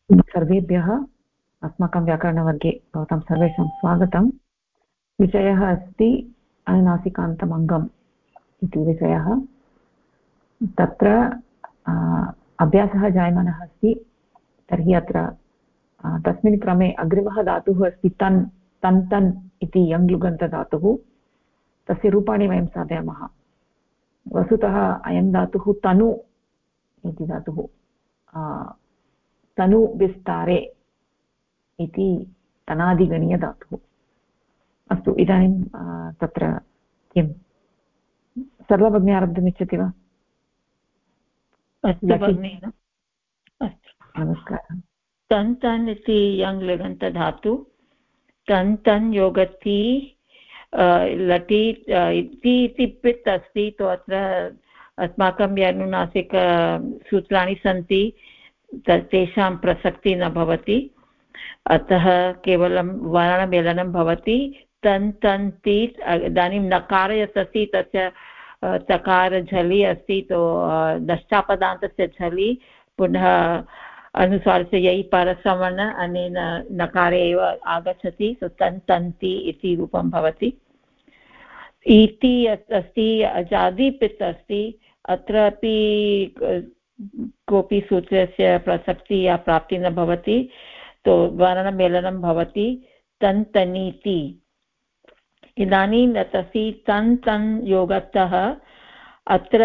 सर्वेभ्यः अस्माकं व्याकरणवर्गे भवतां सर्वेषां स्वागतं। विषयः अस्ति अनुनासिकान्तम् अङ्गम् इति विषयः। तत्र अभ्यासः जायमानः अस्ति। तर्हि अत्र तस्मिन् क्रमे अग्रिमः धातुः अस्ति तन् तन् इति यङ्लुगन्तधातुः। तस्य रूपाणि वयं साधयामः। वस्तुतः अयं धातुः तनु इति धातुः, तनु विस्तारे इति तनादिगणीयधातुः। अस्तु, इदानीं तत्र किं सर्वभगिनी आरब्धुमिच्छति वा? अस्तु भगिनि, अस्तु। नमस्कारः। तन् तन् इति यङ्लुगन्तधातु। तन् तन् योगति लटि इति पित् अस्ति। तो अत्र अस्माकं ये अनुनासिकसूत्राणि सन्ति तेषां प्रसक्तिः न भवति। अतः केवलं वर्णमेलनं भवति। तन् तन् ति इदानीं नकार यत् अस्ति तस्य तकार झलि अस्ति। तो दष्टापदान्तस्य झलि पुनः अनुस्वारस्य यै परसवर्ण अनेन नकारे एव आगच्छति। सो तन् तन्ति इति रूपं भवति। इति अस्ति, अजादिपित् अस्ति। अत्रापि कोऽपि सूत्रस्य प्रसक्तिः या प्राप्तिः न भवति। तो वर्णमेलनं भवति। तन् तनीति। इदानीं तस्य तन् तन् योगतः अत्र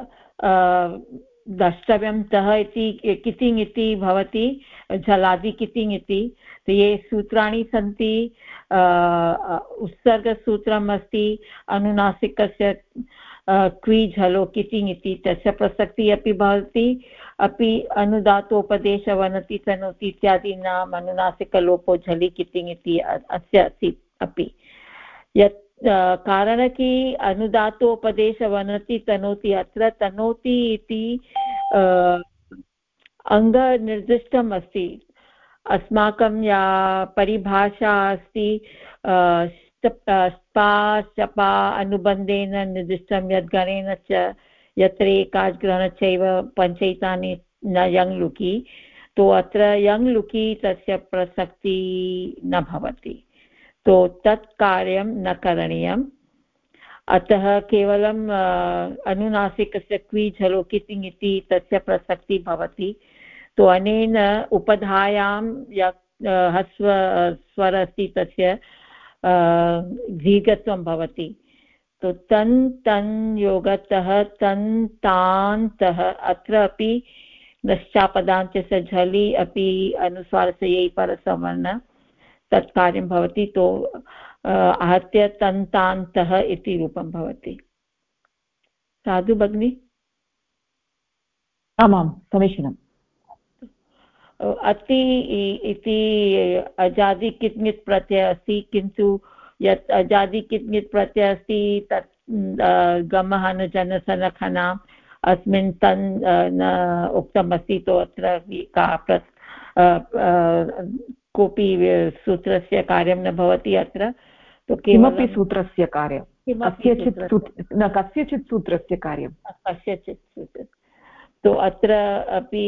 द्रष्टव्यं तः इति कितिङ् इति भवति, झलादि कितिङ् इति। ये सूत्राणि सन्ति, उत्सर्गसूत्रम् अस्ति अनुनासिकस्य क्वि झलो कितिङ् इति, तस्य प्रसक्तिः अपि भवति। अपि अनुदातोपदेशवनति तनोति इत्यादीनाम् अनुनासिकलोपो झलि कितिङ् इति अस्य अस्ति अपि। यत् कारण कि अनुदातोपदेशवनति तनोति, अत्र तनोति इति अङ्गनिर्दिष्टम् अस्ति। अस्माकं या परिभाषा अस्ति स्पा शपा अनुबन्धेन निर्दिष्टं यद् गणेन च यत्र एकाग्रहणश्चैव पञ्चैतानि न यङ् लुकि। तो अत्र यङ् लुकि तस्य प्रसक्तिः न भवति। तो तत् कार्यं न करणीयम्। अतः केवलम् अनुनासिकस्य क्वि झलो कितिङ् इति तस्य प्रसक्तिः भवति। तो अनेन उपधायां यत् ह्रस्व स्वर अस्ति तस्य दीर्घत्वं भवति। तो तन् तन् योगतः तन् तान्तः, अत्र अपि नश्चापदान्तस्य झलि अपि अनुस्वारस्य यै परसवर्ण तत् कार्यं भवति। तो आहत्य तन्तान्तः इति रूपं भवति। साधु भगिनि? आमां, समीचीनम्। अति इति अजादि कित्ङित् प्रत्ययः अस्ति, किन्तु यत् अजादि कित्ङित् प्रत्ययः अस्ति तत् गमः न जनसनखनाम् अस्मिन् तन् न उक्तमस्ति। तो अत्र का कोऽपि सूत्रस्य कार्यं न भवति अत्र। तो किमपि सूत्रस्य कार्यं, कस्यचित् सूत्रस्य कार्यं, कस्यचित् सूत्र। तो अत्र अपि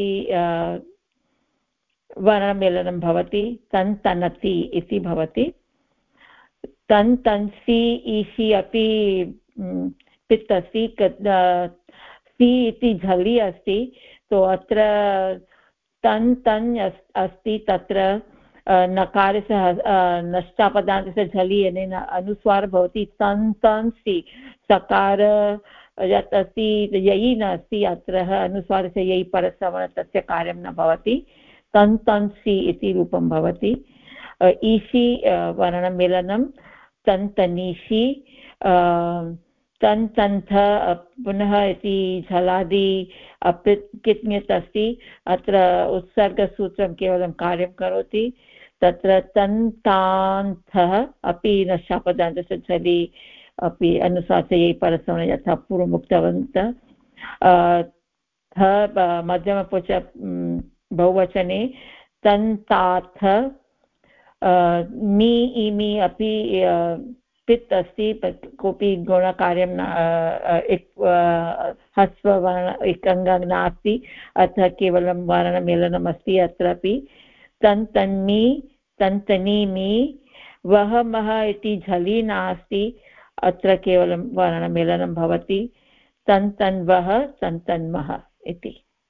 वर्णमेलनं भवति। तन् तनति इति भवति। तन् तन्सि ईसि अपि पित् अस्ति। सि इति झलि अस्ति। तो अत्र तन् तन् अस्ति, तत्र नकारस्य नष्टापदान्तस्य झलि अनेन अनुस्वारः भवति। तन् तन्सि सकार यत् अस्ति यै नास्ति, अत्र अनुस्वारस्य यै परसवर्ण तस्य कार्यं न भवति। तन् तन्सि इति रूपं भवति। ईसि वर्णमेलनं तन् तनीषि। तन् तन्थ पुनः इति झलादि कित्ङित् अस्ति। अत्र उत्सर्गसूत्रं केवलं कार्यं करोति। तत्र तन् तान्थः अपि नश्चापदान्तस्य झलि अपि अनुस्वारस्य यै परसवर्ण यथा पूर्वम् उक्तवन्तः। मध्यमपुरुष बहुवचने तन्ताथ। मी इमि अपि पित् अस्ति, कोऽपि गुणकार्यं ह्रस्ववर्ण एकङ्गं नास्ति। अतः केवलं वर्णमेलनम् अस्ति अत्रापि। तन्तन्मि तन्तनीमि वह मह इति झलि नास्ति अत्र केवलं वर्णमेलनं भवति तन्तन्वः तन्तन्मः इति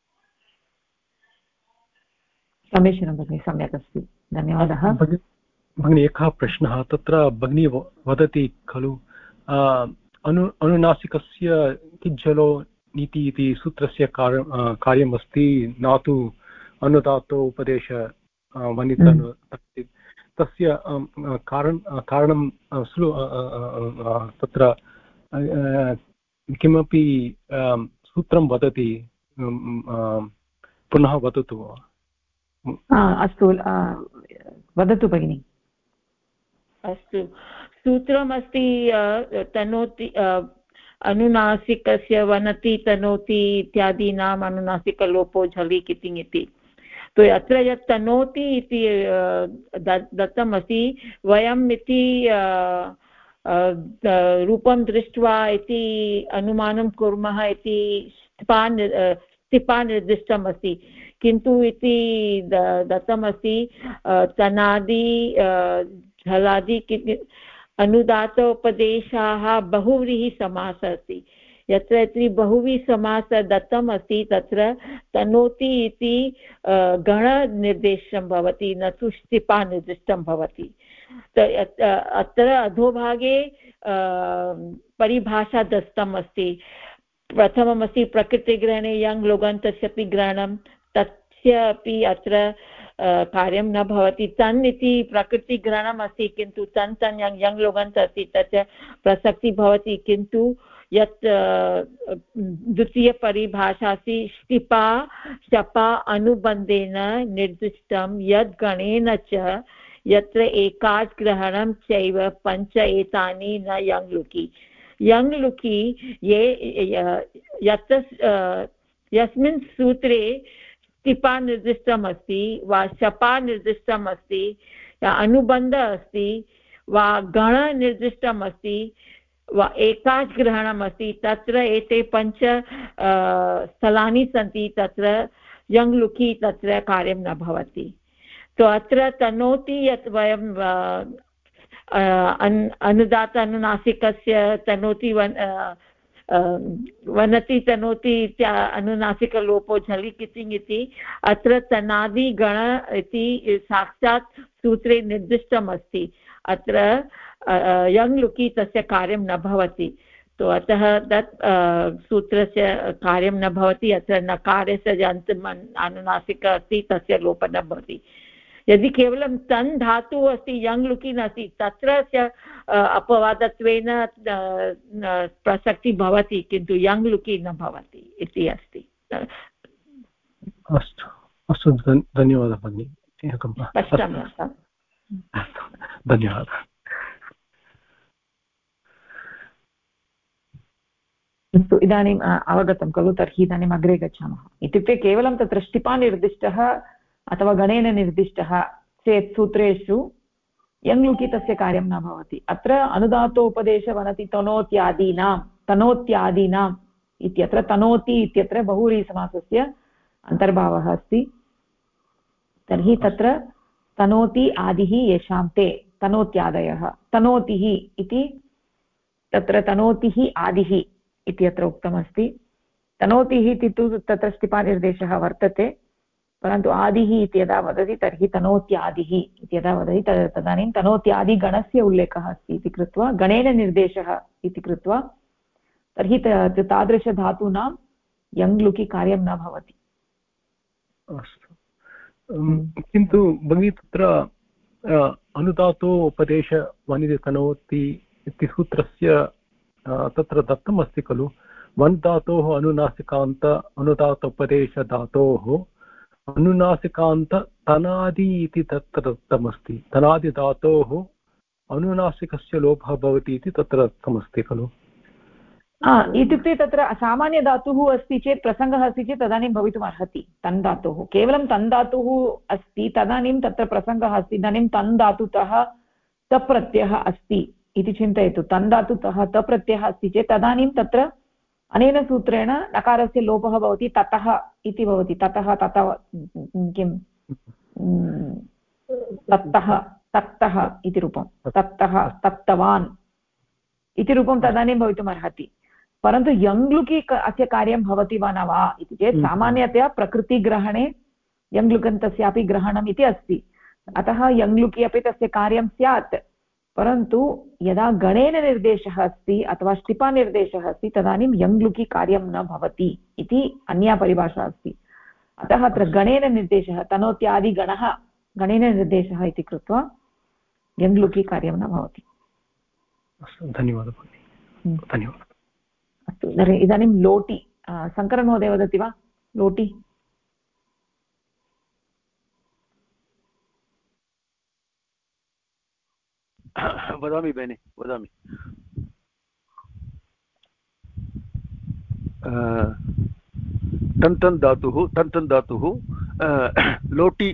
समीचीनं भगिनि सम्यक् अस्ति धन्यवादः भगिनी एकः प्रश्नः तत्र भगिनी वदति खलु अनुनासिकस्य किज्जलो नीति इति सूत्रस्य कार्यमस्ति न तु अनुदातो उपदेश वनितनु तस्य कारणं तत्र किमपि सूत्रं वदति पुनः वदतु अस्तु वदतु भगिनि अस्तु सूत्रमस्ति तनोति अनुनासिकस्य वनति तनोति इत्यादीनाम् अनुनासिकलोपो झलि कितिङ् इति तो अत्र यत् तनोति इति दत्तमस्ति वयम् इति रूपं दृष्ट्वा इति अनुमानं कुर्मः इति स्थिपा निर्दिष्टम् अस्ति किन्तु इति दत्तमस्ति तनादि झलादि अनुदातोपदेशाः बहुव्रीहिसमासः अस्ति यत्र बहुव्रीहिसमासः दत्तम् अस्ति तत्र तनोति इति गणनिर्देशं भवति न तु स्थिपा निर्दिष्टं भवति अत्र अधोभागे परिभाषा दत्तम् अस्ति प्रथममस्ति प्रकृतिग्रहणे यङ् लोगन्तस्यपि ग्रहणं तस्य अपि अत्र कार्यं न भवति तन् इति प्रकृतिग्रहणम् अस्ति किन्तु तन् तन् यङ् लोगन्त अस्ति तस्य प्रसक्तिः भवति किन्तु यत् द्वितीयपरिभाषा अस्ति स्थिपा शपा अनुबन्धेन निर्दिष्टं यद् गणेन च यत्र एकाच् ग्रहणं चैव पञ्च एतानि न यङ् लुकि यङ् लुकि यस्मिन् सूत्रे स्थिपा निर्दिष्टम् अस्ति वा शपा निर्दिष्टम् अस्ति अनुबन्धः अस्ति वा गण निर्दिष्टम् अस्ति वा एकाच् ग्रहणम् अस्ति तत्र एते पञ्च स्थलानि सन्ति तत्र यङ् लुकि तत्र कार्यं न भवति तो अत्र तनोति यत् वयं अनुदात अनुनासिकस्य तनोति वनति तनोति अनुनासिकलोपो झलि कितिङ् इति अत्र तनादिगण इति साक्षात् सूत्रे निर्दिष्टम् अस्ति अत्र यङ् लुकि तस्य कार्यं न भवति तो अतः तत् सूत्रस्य कार्यं न भवति अत्र नकारस्य अन्तिम अनुनासिक अस्ति तस्य लोपः न भवति यदि केवलं तन् धातुः अस्ति यङ् लुकि नास्ति तत्र अपवादत्वेन प्रसक्तिः भवति किन्तु यङ् लुकि न भवति इति अस्ति अस्तु अस्तु धन्यवादः भगिनि स्पष्टम् धन्यवादः अस्तु इदानीम् अवगतं खलु तर्हि इदानीम् अग्रे गच्छामः इत्युक्ते केवलं तत्र स्थिपा निर्दिष्टः अथवा गणेन निर्दिष्टः चेत् सूत्रेषु यङ् लुकि तस्य कार्यं न भवति अत्र अनुदातोपदेशवनति तनोत्यादीनाम् इत्यत्र तनोति इत्यत्र बहुव्रीहिसमासस्य अन्तर्भावः अस्ति तर्हि तत्र तनोति आदिः येषां ते तनोत्यादयः तनोतिः इति तत्र तनोतिः आदिः इत्यत्र उक्तमस्ति तनोतिः इति तु तत्र स्थिपानिर्देशः वर्तते परन्तु आदिः इति यदा वदति तर्हि तनोत्यादिः इति यदा वदति तदानीं तनोत्यादिगणस्य उल्लेखः अस्ति इति कृत्वा गणेन निर्देशः इति कृत्वा तर्हि तादृशधातूनां यङ् लुकि कार्यं न भवति अस्तु किन्तु भगिनी तत्र अनुदातोपदेश वनिति तनोति इति सूत्रस्य तत्र दत्तम् अस्ति खलु वन् धातोः अनुनासिकान्त अनुदातोपदेशधातोः अनुनासिकान्त तनादि इति तत्र दत्तमस्ति तनादिधातोः अनुनासिकस्य लोपः भवति इति तत्र दत्तमस्ति खलु इत्युक्ते तत्र सामान्यधातुः अस्ति चेत् प्रसङ्गः अस्ति चेत् तदानीं भवितुम् अर्हति तन् धातुः केवलं तन् धातुः अस्ति तदानीं तत्र प्रसङ्गः अस्ति इदानीं तन् धातुतः तप् प्रत्ययः अस्ति इति चिन्तयतु तन् धातुतः तप् प्रत्ययः अस्ति चेत् तदानीं तत्र अनेन सूत्रेण नकारस्य लोपः भवति ततः इति भवति ततः किं तत्तः तत्तः इति रूपं तत्तः तत्तवान् इति रूपं तदानीं भवितुमर्हति परन्तु यङ्लुकि अस्य कार्यं भवति वा न वा इति चेत् सामान्यतया प्रकृतिग्रहणे यङ्लुकन्तस्यापि ग्रहणम् इति अस्ति अतः यङ्लुकि अपि तस्य कार्यं स्यात् परन्तु यदा गणेन निर्देशः अस्ति अथवा ष्टिपानिर्देशः अस्ति तदानीं यङ्लुकि कार्यं न भवति इति अन्या परिभाषा अस्ति अतः अत्र गणेन निर्देशः तनोत्यादिगणः गणेन निर्देशः इति कृत्वा यङ्लुकि कार्यं न भवति धन्यवादः भगिनी धन्यवादः अस्तु इदानीं लोटि शङ्करमहोदय वदति वा लोटि वदामि भगिनि वदामि तन्तन् धातुः लोटि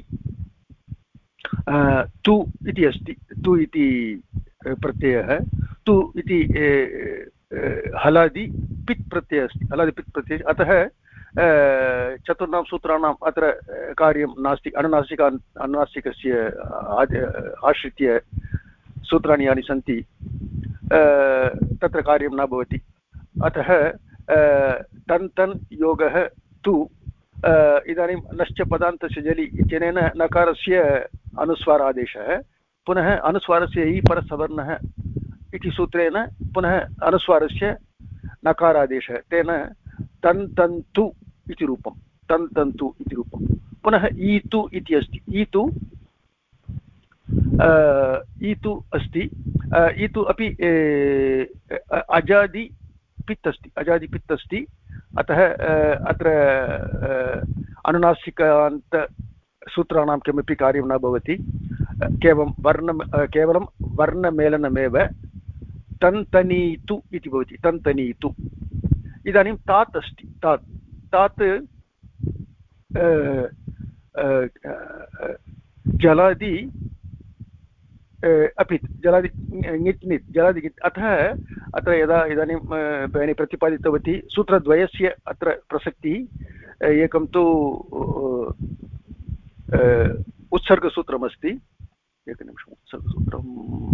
तु इति अस्ति तु इति प्रत्ययः तु इति हलादि पित् प्रत्ययः अस्ति हलादि पित् प्रत्ययः अतः चतुर्णां सूत्राणाम् अत्र कार्यं नास्ति अनुनासिकस्य आश्रित्य सूत्राणि यानि सन्ति तत्र कार्यं न भवति अतः तन् योगः तु इदानीं नश्च पदान्तस्य जलि इत्यनेन नकारस्य अनुस्वारादेशः पुनः अनुस्वारस्य हि परसवर्णः इति सूत्रेण पुनः अनुस्वारस्य नकारादेशः तेन तन्तु इति रूपं तन्तु इति रूपं पुनः ईतु इति अस्ति ईतु अस्ति ईतु अपि अजादिपित् अस्ति अतः अत्र अनुनासिकान्तसूत्राणां किमपि कार्यं न भवति केवलं वर्णमेलनमेव तन्तनीतु इति भवति तन्तनीतु इदानीं तात् अस्ति तात् जलादि अपि जलादि ङित् नित् जलादि अतः अत्र यदा इदानीं भगिनी प्रतिपादितवती सूत्रद्वयस्य अत्र प्रसक्तिः एकं तु उत्सर्गसूत्रमस्ति एकनिमिषम् उत्सर्गसूत्रम्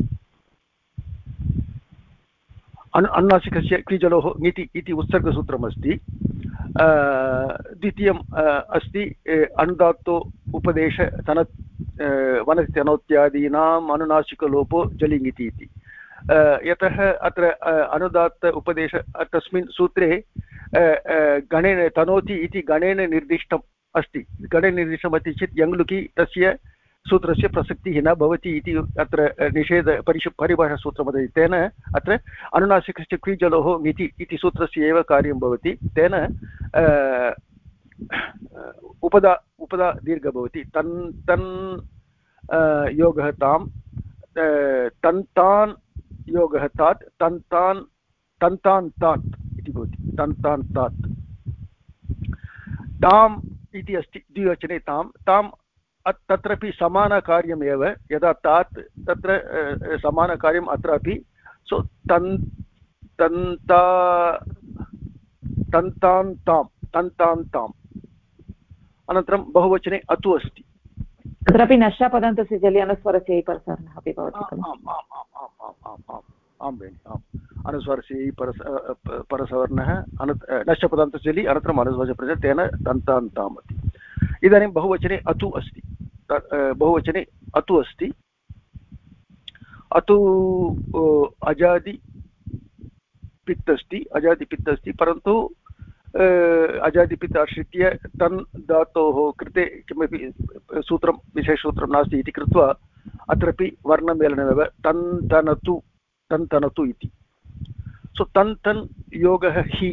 अनुनासिकस्य क्रिजलोः ङिति इति उत्सर्गसूत्रमस्ति द्वितीयम् अस्ति अनुदात्तो उपदेश वनति तनोत्यादीनाम् अनुनासिकलोपो जलिङिति इति यतः अत्र अनुदात्त उपदेश तस्मिन् सूत्रे गणेन तनोति इति गणेन निर्दिष्टम् अस्ति गणेन निर्दिष्टमस्ति चेत् यङ्लुकि तस्य सूत्रस्य प्रसक्तिः न भवति इति अत्र निषेध परिभाषासूत्रं वदति तेन अत्र अनुनासिकस्य क्रिजलोः ङिति इति सूत्रस्य एव कार्यं भवति तेन उपदा दीर्घ भवति तन् योगः तां तन्तान् योगः तात् तन्तान् तात् इति भवति तन्तान् तात् ताम् इति अस्ति द्विवचने ताम् तत्रापि समानकार्यमेव यदा तात् तत्र समानकार्यम् अत्रापि सो तन्तान् ताम् अनन्तरं बहुवचने अतु अस्ति तत्रापि नष्टपदान्तस्य जलि अनुस्वरस्य परसवर्णः अपि भवति आं भगिनि आम् अनुस्वरस्य परसवर्णः नष्टपदान्तस्य जलि अनन्तरम् अनुस्वरस्य तेन तन्तान् ताम् अस्ति इदानीं बहुवचने अतु अस्ति बहुवचने अतु अस्ति अतु अजादिपित् अस्ति परन्तु अजादिपित् आश्रित्य तन् धातोः कृते किमपि सूत्रं विशेषसूत्रं नास्ति इति कृत्वा अत्रापि वर्णमेलनमेव तन्तनतु इति सो तन्तन् योगः हि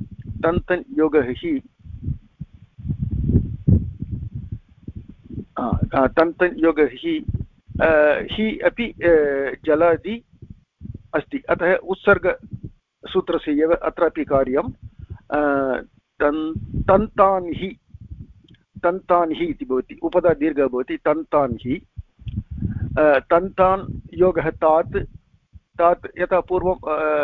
तन्तन् योगः हि अपि जलादि अस्ति अतः उत्सर्गसूत्रस्य एव अत्रापि कार्यं तन्तान् हि इति भवति उपदा दीर्घः भवति तन्तान् हि तन्तान् योगः तात् यथा पूर्वं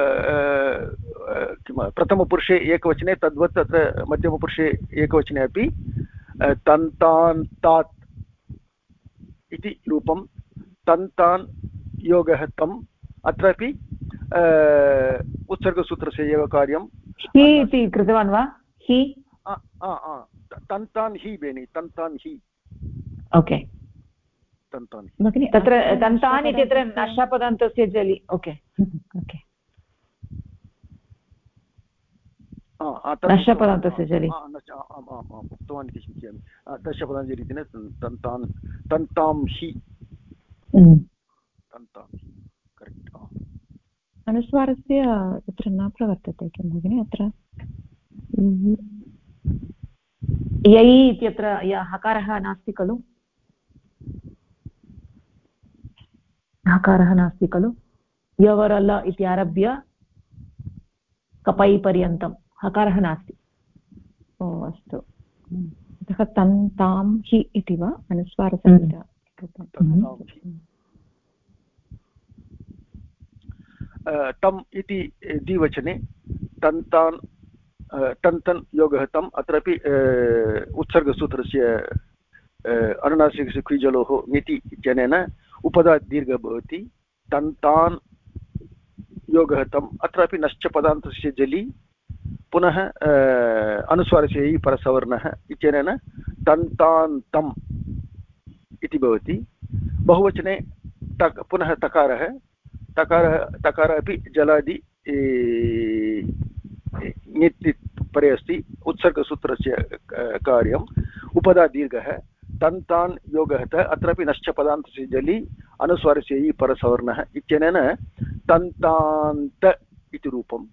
प्रथमपुरुषे एकवचने तद्वत् अत्र मध्यमपुरुषे एकवचने अपि तन्तान् तात् इति रूपं तन्तान् योगः तम् अत्रापि उत्सर्गसूत्रस्य एव कार्यं हि इति कृतवान् वा हि तन्तान् हि बेनि तन्तान् हि ओके तन्तान् भगिनि तत्र तन्तान् इत्यत्र नष्टपदान्तस्य जलि ओके ओके नष्टपदान्तस्य जलि उक्तवान् इति चिन्तयामि नष्टपदान्तजलि इति न तन्तान् तन्तां हि तन्तां हि करेक्ट् अनुस्वारस्य तत्र न प्रवर्तते किं भगिनि अत्र यै इत्यत्र हकारः नास्ति खलु हकारः नास्ति खलु यवरल इति आरभ्य कपै पर्यन्तं हकारः नास्ति ओ अस्तु अतः तन्तां हि इति वा अनुस्वारसहित तम् इति द्विवचने तन्तान् तन्तन् योगः तम् अत्रापि उत्सर्गसूत्रस्य अनुनासिकस्य क्विजलोः मिति इत्यनेन उपदा दीर्घः भवति तन्तान् योगः तम् अत्रापि नश्च पदान्तस्य जलि पुनः अनुस्वारस्य इ परसवर्णः इत्यनेन तन्तान्तम् इति भवति बहुवचने पुनः तकारः तकारः अपि जलादि नित् परे अस्ति उत्सर्गसूत्रस्य कार्यम् उपदा दीर्घः तन्तान् योगः अत्रापि नश्च पदान्तस्य जलि अनुस्वारस्य इ परसवर्णः इत्यनेन तन्तान्त इति रूपम्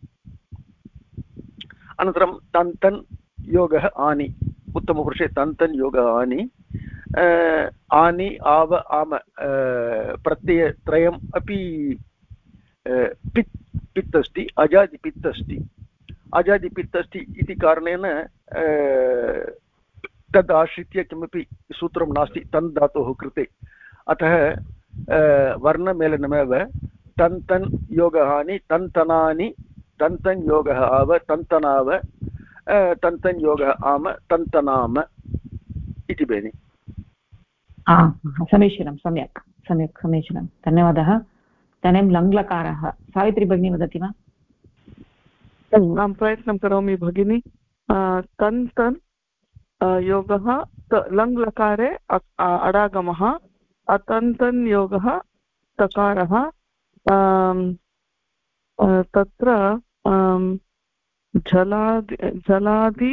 अनन्तरं तन्तन् योगः आनि उत्तमपुरुषे तन्तन् योगः आनि आनि आव आम प्रत्ययत्रयम् अपि पित् अस्ति अजादिपित् अस्ति अजादिपित् अस्ति इति कारणेन तद् आश्रित्य किमपि सूत्रं नास्ति तन् धातोः कृते अतः वर्णमेलनमेव तन्तन् योगहानि तन्तनानि तन्तन् योगः आव तन्तनाव तन्तन् योगः आम तन्तनाम इति बेनि समीचीनं सम्यक् सम्यक् समीचीनं धन्यवादः इदानीं लङ्लकारः सावित्री भगिनी वदति वा अहं प्रयत्नं करोमि भगिनि तन्तन् योगः लङ्लकारे अडागमः अतन्तन् योगः तकारः तत्र जलादि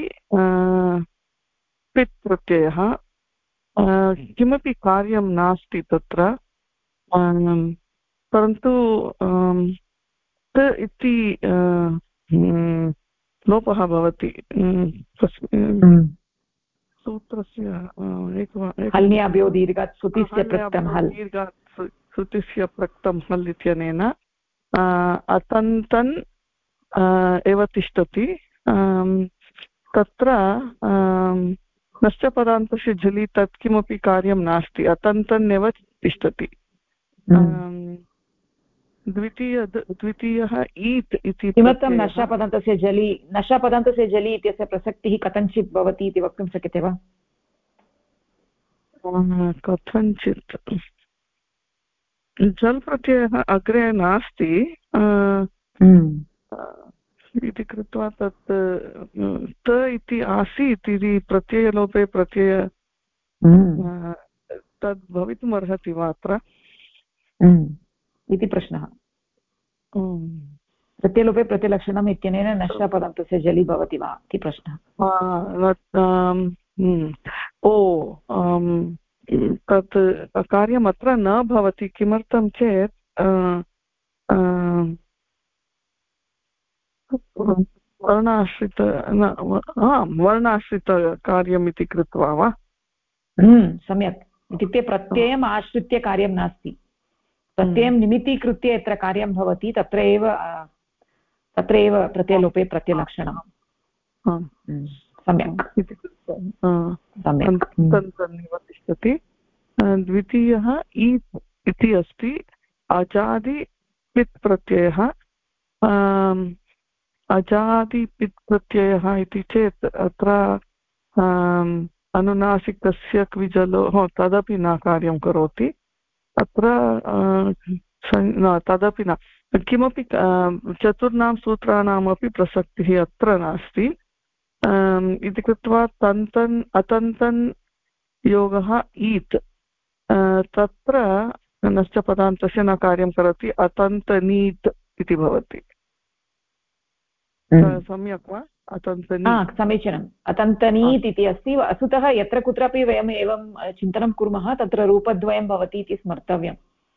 पित् प्रत्ययः किमपि कार्यं नास्ति तत्र परन्तु त इति लोपः भवति सूत्रस्य हल्न्याभ्यो दीर्घात् श्रुतिस्य प्रक्तं हल् श्रुतिस्य प्रक्तं हल् इत्यनेन अतन्तन् एव तिष्ठति तत्र नश्चपदान्तस्य झलि तत् किमपि कार्यं नास्ति अतन्तन् एव तिष्ठति द्वितीयः ईत् इति किमर्थं नष्टपदान्तस्य जलि इत्यस्य प्रसक्तिः कथञ्चित् भवति इति वक्तुं शक्यते वा कथञ्चित् जल् प्रत्ययः अग्रे नास्ति इति कृत्वा तत् त इति आसीत् इति प्रत्ययलोपे तद् भवितुम् अर्हति वा अत्र इति प्रश्नः प्रत्ययलोपे प्रत्ययलक्षणम् इत्यनेन नष्टपदान्तस्य जलि भवति वा इति प्रश्नः तत् कार्यम् अत्र न भवति किमर्थं चेत् वर्णाश्रितकार्यम् इति कृत्वा वा सम्यक् इत्युक्ते प्रत्ययम् आश्रित्य कार्यं नास्ति प्रत्ययं निमित्तीकृत्य यत्र कार्यं भवति तत्र एव प्रत्ययलोपे प्रत्ययलक्षणं सम्यक् सम्यक् तिष्ठति द्वितीयः इति अस्ति अजादिपित् प्रत्ययः अजादिपित् प्रत्ययः इति चेत् अत्र अनुनासिकस्य क्विजलो तदपि न कार्यं करोति अत्र न तदपि न किमपि चतुर्णां सूत्राणामपि प्रसक्तिः अत्र नास्ति इति कृत्वा तन्तन् अतन्तन् योगः ईत् तत्र नश्च पदान्तस्य न कार्यं करोति अतन्तनीत् इति भवति सम्यक् वा अतन्तनीत् समीचीनम् अतन्तनीत् इति अस्ति वस्तुतः यत्र कुत्रापि वयम् एवं चिन्तनं कुर्मः तत्र रूपद्वयं भवति इति स्मर्तव्यम्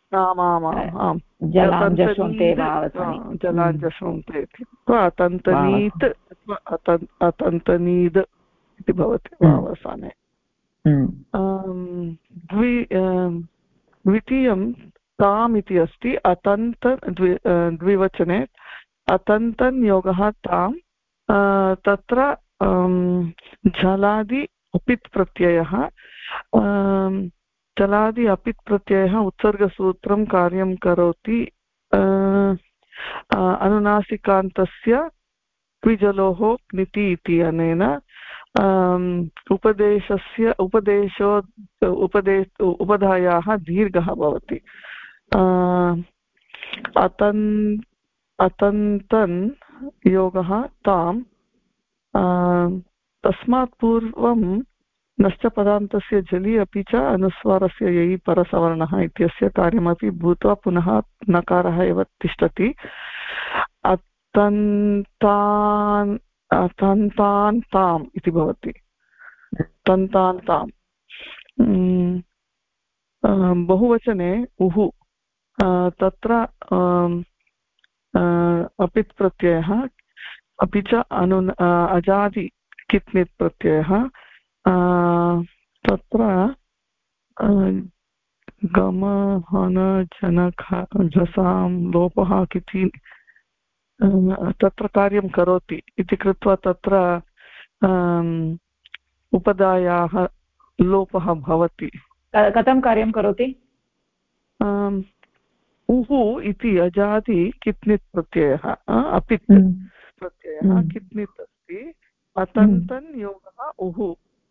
जलाञ्जशोन्ते अतन्तनीत् अतन्तनीद् इति भवति अवसाने द्वितीयं ताम् इति अस्ति अतन्त द्विवचने अतन्तन् योगः ताम् तत्र जलादि अपित् प्रत्ययः जलादि अपित् प्रत्ययः उत्सर्गसूत्रं कार्यं करोति अनुनासिकान्तस्य क्विजलोः क्निति इति अनेन उपधायाः दीर्घः भवति अतन्तन् योगः ताम् तस्मात् पूर्वं नश्च पदान्तस्य जलि अपि च अनुस्वारस्य यै परसवर्णः इत्यस्य कार्यमपि भूत्वा पुनः नकारः एव तिष्ठति अतन्तान् ताम् इति भवति तन्तान् ताम् बहुवचने उहु तत्र अपित् प्रत्ययः अपि च अजादि कित्नित् प्रत्ययः तत्र गमहन जनक झसां लोपः किति तत्र कार्यं करोति इति कृत्वा तत्र उपधायाः लोपः भवति कथं कार्यं करोति उहु इति अजादि कित्नित् प्रत्ययः अपित् प्रत्ययः कित्नित् अस्ति अतन्तन् योगः उहु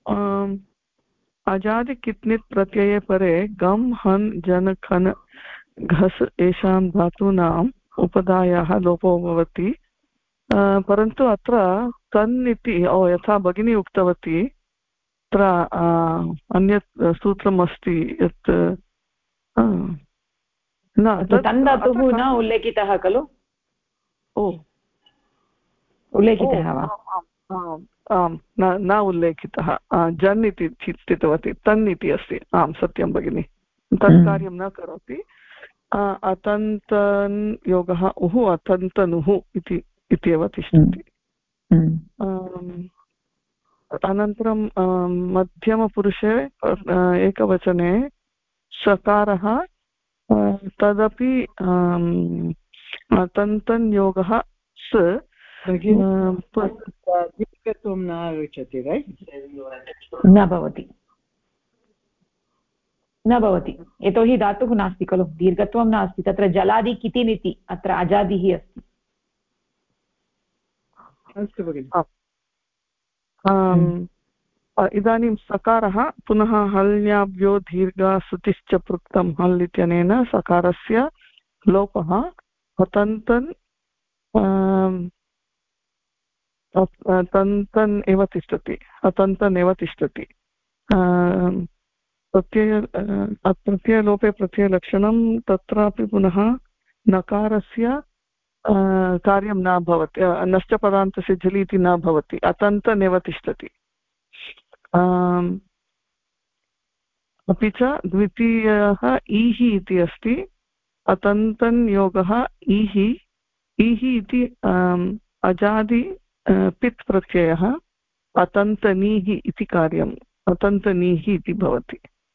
अजादि कित्नित् प्रत्यये परे गम हन् जन खन घस् एषां धातूनाम् उपधायाः लोपो भवति परन्तु अत्र तन् इति यथा भगिनी उक्तवती अत्र अन्यत् सूत्रम् अस्ति यत् तन् धातुः न उल्लेखितः खलु उल्लेखितः वा आम् न उल्लेखितः जन् इति चिन्तितवती तन् इति अस्ति आम् सत्यं भगिनि तत् कार्यं न करोति अतन्तन् योगः उहु अतन्तनुः इत्येव तिष्ठति अनन्तरं मध्यमपुरुषे एकवचने सकारः तदपि अतन्तन् योगः स दीर्घत्वं न आगच्छति न भवति यतोहि धातुः नास्ति खलु दीर्घत्वं नास्ति तत्र जलादि कितिनिति अत्र अजादिः अस्ति अस्तु भगिनि इदानीं सकारः पुनः हल्याभ्यो दीर्घा श्रुतिश्च पृक्तं हल् इत्यनेन सकारस्य लोपः अतन्तन् तन्तन् एव तिष्ठति अतन्तन् एव तिष्ठति प्रत्ययलोपे प्रत्ययलक्षणं तत्रापि पुनः नकारस्य कार्यं न भवति नश्च पदान्तस्य झलि इति न भवति अतन्तन् एव तिष्ठति अपि च द्वितीयः ईः इति अस्ति अतन्तन् योगः ईः इति अजादि पित् प्रत्ययः अतन्तनीः इति कार्यम् अतन्तनीः इति भवति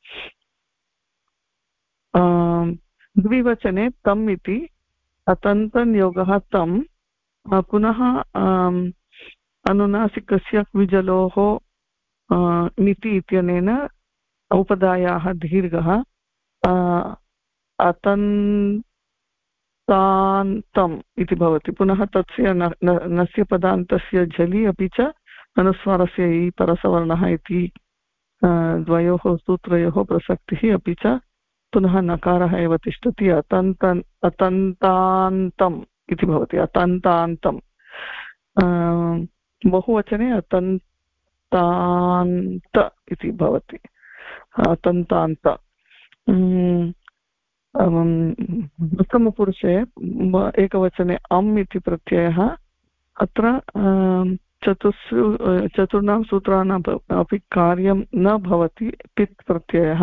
द्विवचने तम् इति अतन्तन् योगः तं पुनः अनुनासिकस्य क्विजलोः निति इत्यनेन उपधायाः दीर्घः अतन्तान्तम् इति भवति पुनः तस्य नस्य पदान्तस्य झलि अपि च अनुस्वारस्य इ परसवर्णः इति द्वयोः सूत्रयोः प्रसक्तिः अपि च पुनः नकारः एव तिष्ठति अतन्तान्तम् इति भवति अतन्तान्तम् बहुवचने अतन्तान्त इति भवति अतन्तान्त उत्तमपुरुषे एकवचने अम् इति प्रत्ययः अत्र चतुर्णां सूत्राणाम् अपि कार्यं न भवति पित् प्रत्ययः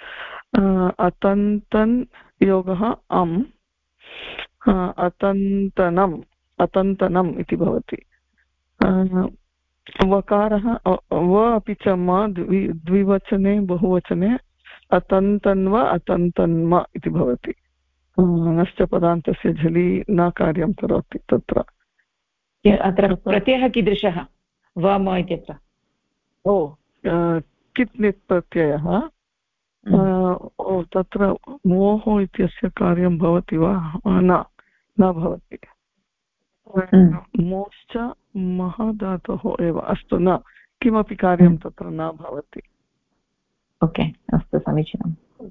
अतन्तन् योगः अम् अतन्तनम् इति भवति वकारः व अपि च म द्विवचने बहुवचने अतन्तन्व अतन्तन्म इति भवति नश्च पदान्तस्य झलि न कार्यं करोति तत्र अत्र प्रत्ययः कीदृशः व म इत्यत्र कित् नित् प्रत्ययः तत्र मोः इत्यस्य कार्यं भवति वा न भवति मोश्च महाधातोः एव अस्तु न किमपि कार्यं तत्र न भवति ओके अस्तु समीचीनम्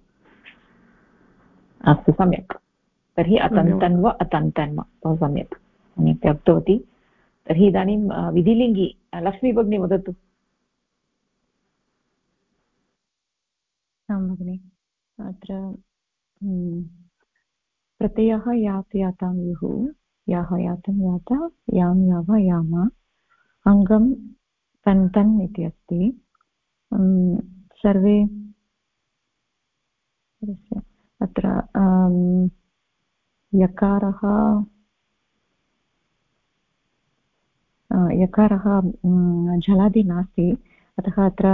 अस्तु सम्यक् तर्हि अतन्तन्व अतन्तन्म बहु सम्यक् सम्यक् उक्तवती तर्हि इदानीं विधिलिङ्गि लक्ष्मी भगिनी वदतु आं भगिनि अत्र प्रत्ययः यात् यातां युः याः यातं याता यां याव याम अङ्गं तन् तन् इति अस्ति सर्वे अत्र यकारः झलादि नास्ति अतः अत्र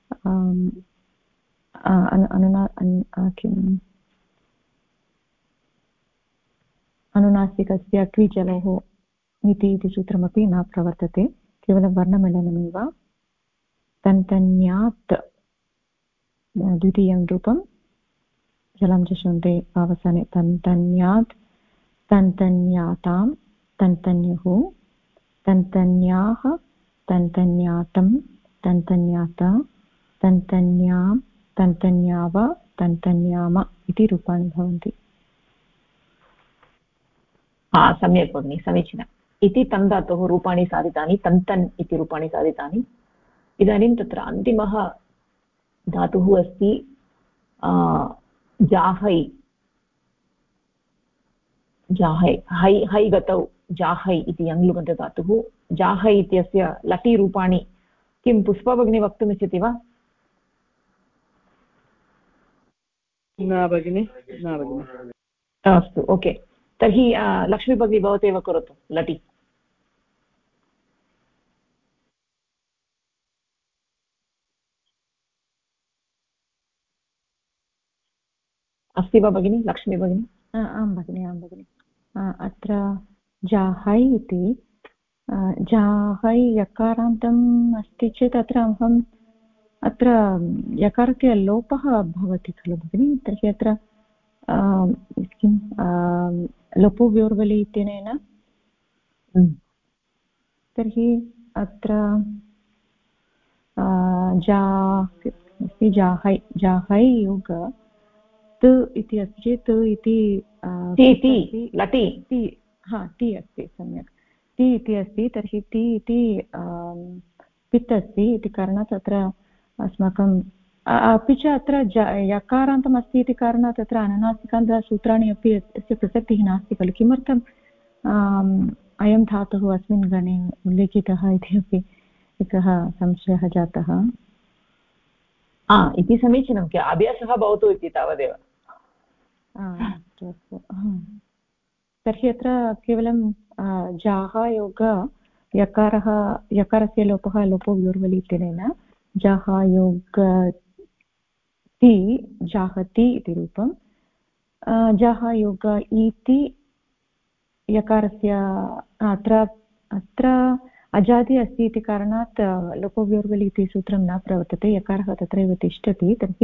अनुनासिकस्य क्विचलोः इति सूत्रमपि न प्रवर्तते केवलं वर्णमेलनमेव तन्तन्यात् द्वितीयं रूपं जलं चषन्ते अवसाने तन्तन्यात् तन्तन्यातां तन्तन्युः तन्तन्याः तन्तन्यातं तन्तन्याता तन्तन्यां तन्तन्याव तन्तन्याम इति रूपाणि भवन्ति सम्यक् भगिनि समीचीनम् इति तन् धातोः रूपाणि साधितानि तन्तन् इति रूपाणि साधितानि इदानीं तत्र अन्तिमः धातुः अस्ति जाहै है गतौ जाहै इति यङ्लुगन्तधातुः जाहै इत्यस्य लटि रूपाणि किं पुष्पा भगिनी वक्तुमिच्छति वा न भगिनि अस्तु ओके तर्हि लक्ष्मी भगिनी भवतेव करोतु लटि अस्ति वा भगिनि लक्ष्मी भगिनी आं भगिनि अत्र जाहै इति जाहै यकारान्तम् अस्ति चेत् अत्र यकारस्य लोपः भवति खलु भगिनि तर्हि अत्र किं लोपोव्योर्वलि इत्यनेन तर्हि अत्र जाहै योग त इति अस्ति चेत् त इति लटि ति अस्ति सम्यक् ति इति अस्ति तर्हि ति इति पित् अस्ति इति कारणात् अत्र अस्माकं अपि च अत्र यकारान्तम् अस्ति इति कारणात् अत्र अनुनासिकान्तसूत्राणि अपि अस्य प्रसक्तिः नास्ति खलु किमर्थम् अयं धातुः अस्मिन् गणे उल्लेखितः इति अपि एकः संशयः जातः इति समीचीनं अभ्यासः भवतु इति तावदेव अस्तु तर्हि अत्र केवलं जाः योग यकारस्य लोपः लोपो व्योर्वलि इत्यनेन जाहायोगति जाहति इति रूपं जाहायोग इति यकारस्य अत्र अजादि अस्ति इति कारणात् लोपव्योर्वलि इति सूत्रं न प्रवर्तते यकारः तत्रैव तिष्ठति तर्हि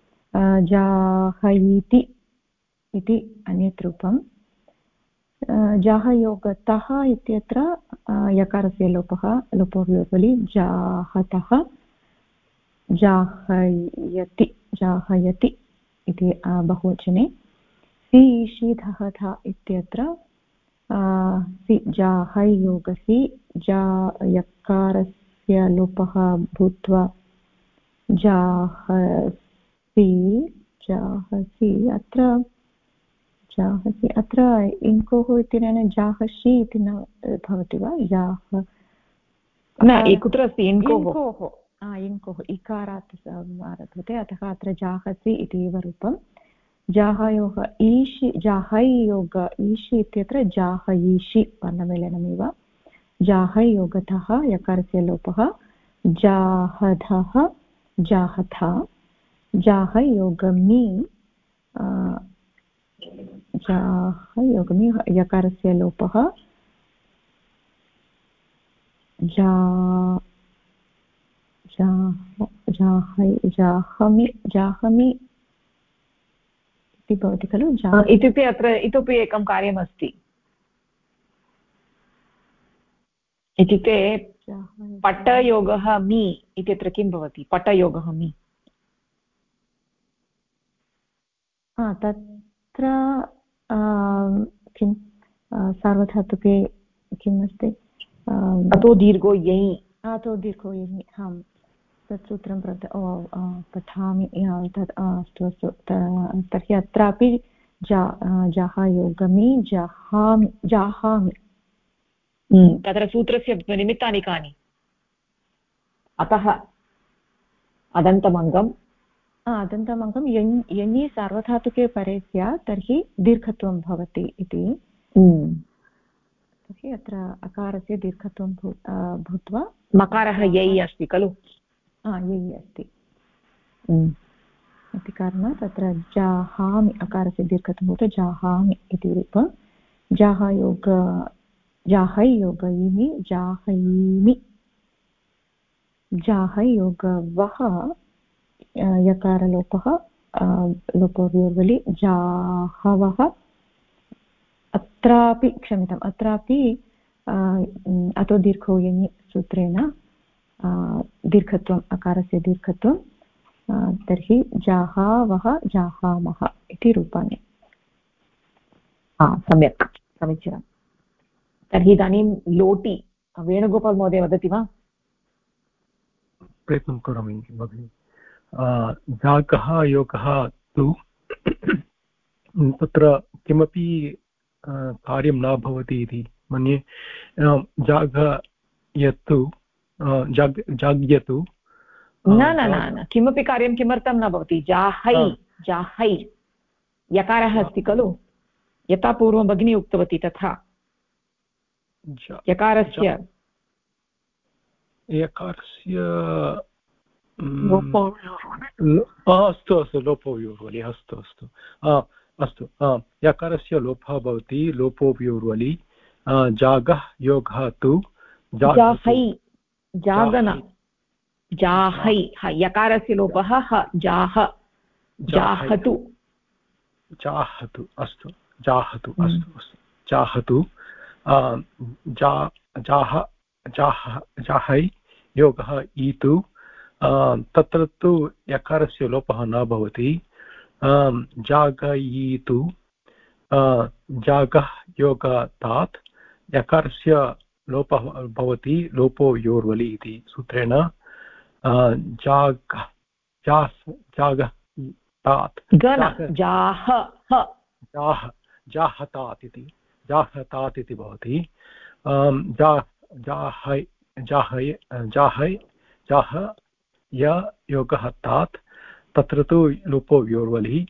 जाहयिति इति अन्यत् रूपं जाहयोगतः इत्यत्र यकारस्य लोपः लोपव्योर्वलि जाहतः जाहयति इति बहुवचने सि ईषि धः ध इत्यत्र जाहयोगसि यकारस्य लोपः भूत्वा जाहसि अत्र इङ्कोः इत्यनेन जाहसि इति न भवति वा न कुत्र अस्ति इङ्कोः इकारात् आरभ्यते अतः अत्र जाहसि इति एव रूपं जाहयोग ईषि जाहयोग ईषि इत्यत्र जाहयीषि वर्णमेलनमेव जाहयोगतः यकारस्य लोपः जाहधः जाहथा जाहयोगमि जाहयोगमि यकारस्य लोपः जाहमि इति भवति खलु इत्युक्ते अत्र इतोपि एकं कार्यमस्ति इत्युक्ते पटयोगः मि इत्यत्र किं भवति पटयोगः मि तत्र किं सार्वधातुके किम् अस्ति अतो दीर्घो यै अतो दीर्घो यै आम् तत् सूत्रं पठामि तत् अस्तु तर्हि अत्रापि जाहयोगमि जाहामि तत्र सूत्रस्य निमित्तानि कानि अतः अदन्तमङ्गम् यङि सार्वधातुके परे स्यात् तर्हि दीर्घत्वं भवति इति तर्हि अत्र अकारस्य दीर्घत्वं भूत्वा मकारः यै अस्ति खलु यै अस्ति इति कारणात् तत्र जाहामि अकारस्य दीर्घत्वं भूत्वा जाहामि इति रूपं जाहयोगयिमि जाहयिमि जाहयोगवः यकारलोपः लोपोर्वलि जाहवः अत्रापि क्षम्यताम् अत्रापि अतो दीर्घो यङि सूत्रेण दीर्घत्वम् अकारस्य दीर्घत्वं तर्हि जाहावः जाहामः इति रूपाणि सम्यक् समीचीनं तर्हि इदानीं लोटि वेणुगोपाल् महोदय वदति वा प्रयत्नं करोमि भगिनि जागः योगः तु तत्र किमपि कार्यं न भवति इति मन्ये जागयतु न किमपि कार्यं किमर्थं न भवति जाहै यकारः अस्ति खलु यथा पूर्वं भगिनी उक्तवती तथा यकारस्य अस्तु लोपोव्योर्वलि अस्तु यकारस्य लोपः भवति लोपोव्योर्वलि जागः योगः तु जाहै यकारस्य लोपः जाहतु अस्तु जाहतु जाहै योगः ईतु तत्र तु यकारस्य लोपः न भवति जागयितु जागः योगतात् यकारस्य लोपः भवति लोपो योर्वलि इति सूत्रेण जागतात् जाहतात् इति भवति जाहय योगः तात् तत्र तु लोपो व्योर्वलि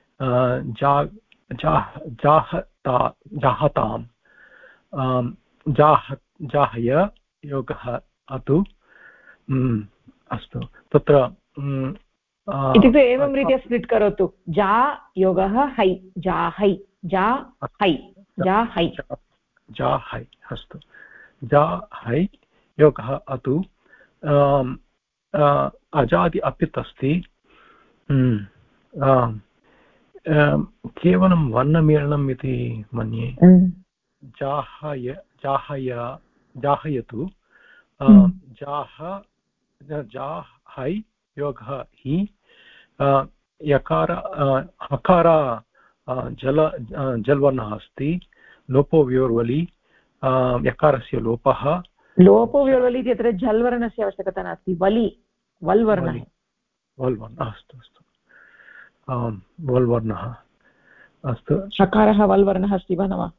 जाहतां जाहय योगः अतु अस्तु तत्र इत्युक्ते एवं रीत्या स्प्लिट् करोतु जा योगः है जाहै जाहै अस्तु जाहै योगः अतु अजादि अपित् अस्ति केवलं वर्णमेलनम् इति मन्ये जाहयतु जाहै योगः हि यकार हकार जलवर्णः अस्ति लोपो व्योर्वलि यकारस्य लोपः लोपो व्योर्वलि इत्यत्र जल्वर्णस्य आवश्यकता नास्ति वल्वर्णः अस्तु अस्तु वल्वर्णः अस्तु षकारः वल्वर्णः अस्ति वा न वा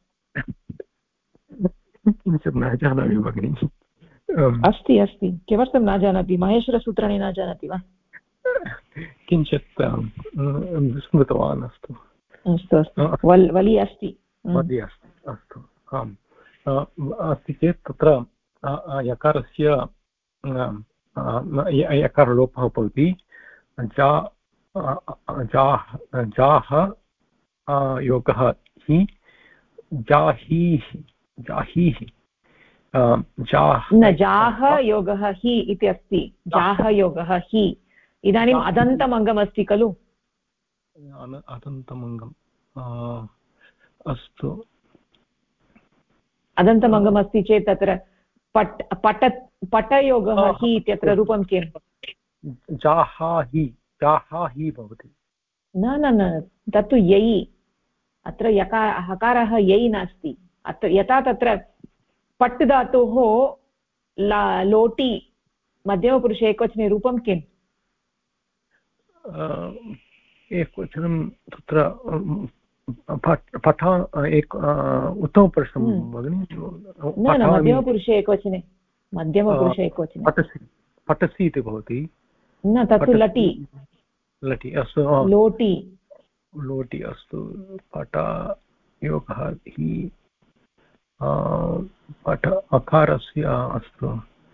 किञ्चित् न जानामि भगिनि अस्ति अस्ति किमर्थं न जानाति माहेश्वरसूत्राणि न जानाति वा किञ्चित् स्मृतवान् अस्तु अस्तु अस्तु वलि अस्ति मध्ये अस्ति अस्तु आम् अस्ति चेत् तत्र यकारस्य यकारलोपः भवति जाः योगः हि जाहीः न जाः योगः हि इति अस्ति जाः योगः हि इदानीम् अदन्तम् अङ्गमस्ति खलु अदन्तमङ्गम् अस्तु अदन्तमङ्गमस्ति चेत् तत्र पटयोगः हि इत्यत्र रूपं किं जाहाहि भवति न न न तत्तु यै अत्र हकारः यै नास्ति अत्र यथा तत्र पट् धातोः लोटि मध्यमपुरुषे एकवचने रूपं किम् एकवचनं तत्र पठा एक उत्तमपुरुषं भगिनि न मध्यमपुरुषे एकवचने पठसि इति भवति न तत्तु लटि अस्तु लोटि अस्तु पठ योगः हि पठ अकारस्य अस्तु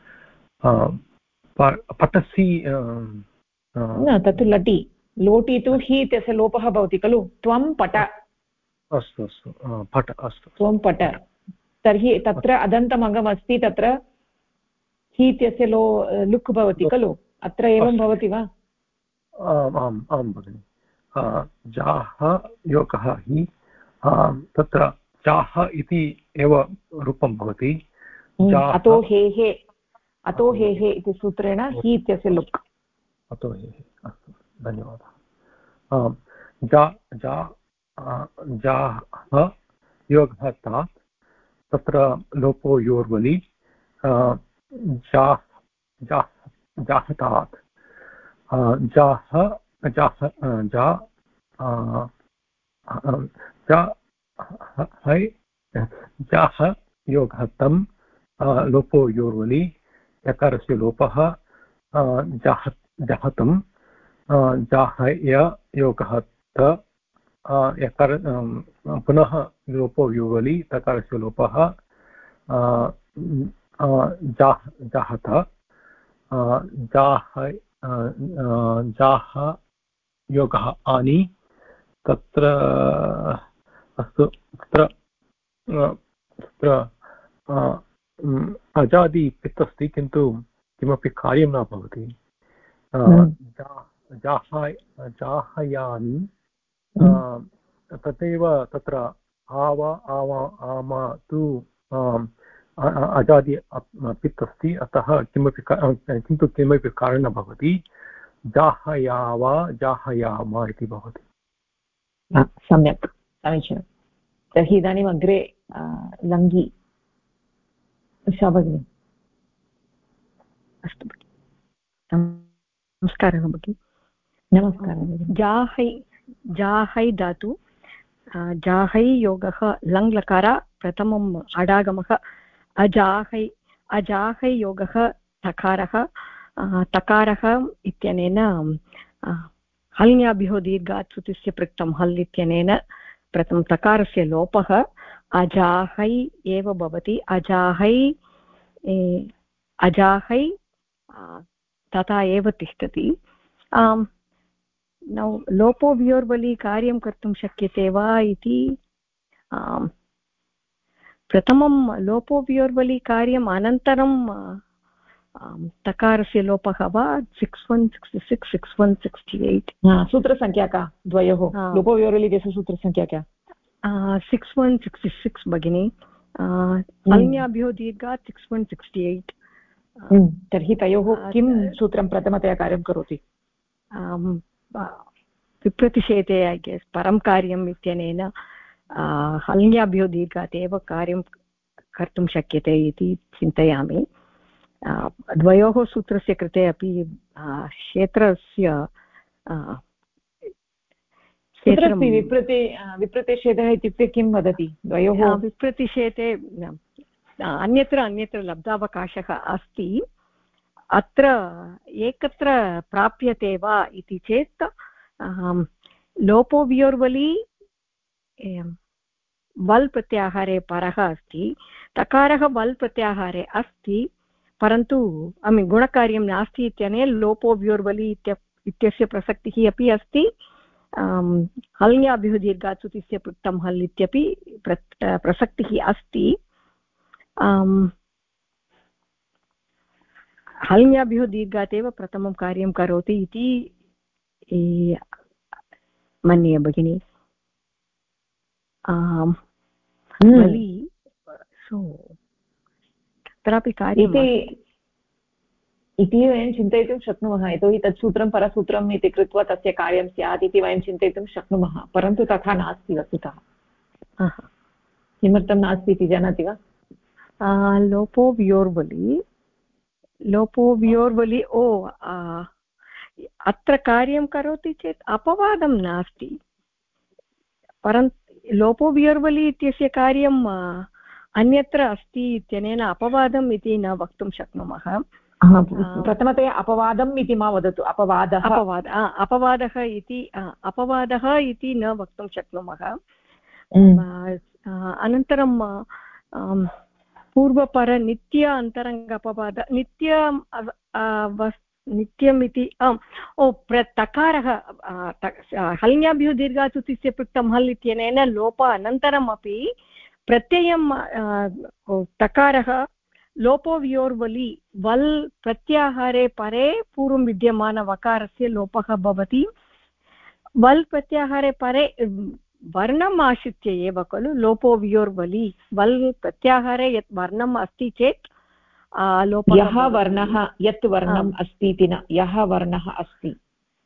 पठसि न तत्तु लटि लोटि तु हि इत्यस्य लोपः भवति खलु त्वं पठ अस्तु अस्तु पठ अस्तु त्वं पठ तर्हि तत्र अदन्तमङ्गमस्ति तत्र हि इत्यस्य लुक् भवति खलु अत्र एवं भवति वा आम् आं भगिनि जाः योगः हि तत्र जाः इति एव रूपं भवति अतो हेः इति सूत्रेण हि इत्यस्य लुक् अतो हेः अस्तु धन्यवादः जाः योगः तात् तत्र लोपो योर्वलि जाहतात् जाह योगः तं लोपो योर्वलि यकारस्य लोपः जाहतं जाहय योगः त यकार पुनः लोपो योर्वलि तकारस्य लोपः जाहत जाह योगः आनि तत्र अस्तु तत्र अजादि पित् अस्ति किन्तु किमपि कार्यं न भवति जाहयानि तथैव तत्र आम तु अजादि पित् अस्ति अतः किन्तु किमपि कार्यं न भवति जाहयाव जाहयाम इति भवति सम्यक् समीचीनं तर्हि इदानीम् अग्रे लङ्घि उषा भगिनी अस्तु नमस्कारः भगिनि नमस्कारः जाहै धातु जाहै योगः लङ् लकार प्रथमम् अडागमः अजाहै योगः तकारः इत्यनेन हल्न्याभ्यो दीर्घात् श्रुतिस्य पृक्तं हल् इत्यनेन प्रथमं तकारस्य लोपः अजाहै एव भवति अजाहै तथा एव तिष्ठति लोपो व्योर्वलि कार्यं कर्तुं शक्यते वा इति प्रथमं लोपो व्योर्वलि कार्यम् अनन्तरं तकारस्य लोपः वा 6166 6168 सूत्रसङ्ख्या का द्वयोः लोपो व्योर्वलि इत्यस्य सूत्रसङ्ख्या का 6166 भगिनि अन्याभ्यो दीर्घात् 6168 तर्हि तयोः किं सूत्रं प्रथमतया कार्यं करोति विप्रतिषेधे ऐ गेस् परं कार्यम् इत्यनेन हल्ङ्याभ्यो दीर्घात् एव कार्यं कर्तुं शक्यते इति चिन्तयामि। द्वयोः सूत्रस्य कृते अपि क्षेत्रस्य विप्रतिषेधः इत्युक्ते किं वदति? द्वयोः विप्रतिषेधे अन्यत्र लब्धावकाशः अस्ति, अत्र एकत्र प्राप्यते वा इति चेत् लोपो वियोर्वलि वल् प्रत्याहारे परः अस्ति, तकारः वल् प्रत्याहारे अस्ति, परन्तु गुणकार्यं नास्ति इत्यनेन लोपो व्योर्वलि इत्यस्य प्रसक्तिः अपि अस्ति। हल्ङ्याभ्यो दीर्घात् सुतिस्य पृक्तं हल् इत्यपि प्रसक्तिः अस्ति। हल्ङ्याभ्यो दीर्घात् एव प्रथमं कार्यं करोति इति मन्ये भगिनि। तत्रापि कार्यम् इति वयं चिन्तयितुं शक्नुमः, यतोहि तत् सूत्रं परसूत्रम् इति कृत्वा तस्य कार्यं स्यात् इति वयं चिन्तयितुं शक्नुमः, परन्तु तथा नास्ति वस्तुतः। किमर्थं नास्ति इति जानाति वा? लोपो व्योर्वलि अत्र कार्यं करोति चेत् अपवादं नास्ति, परन्तु लोपो व्योर्वलि इत्यस्य कार्यम् अन्यत्र अस्ति इत्यनेन अपवादं इति न वक्तुं शक्नुमः। प्रथमतया अपवादम् इति मा वदतु। अपवादः इति न वक्तुं शक्नुमः। अनन्तरं पूर्वपर नित्य अन्तरङ्ग अपवाद नित्यम् इति तकारः हल्ङ्याभ्यो दीर्घात् सुतिस्य पृक्तं हल् इत्यनेन लोप अनन्तरम् अपि प्रत्ययं तकारः लोपो व्योर्वलि वल् प्रत्याहारे परे पूर्वं विद्यमानवकारस्य लोपः भवति। वल् प्रत्याहारे परे वर्णम् आश्रित्य एव खलु लोपो व्योर्वलि। वल् प्रत्याहारे यत् वर्णम् अस्ति चेत् लोपः यः वर्णः यत् वर्णम् अस्ति इति न, यः वर्णः अस्ति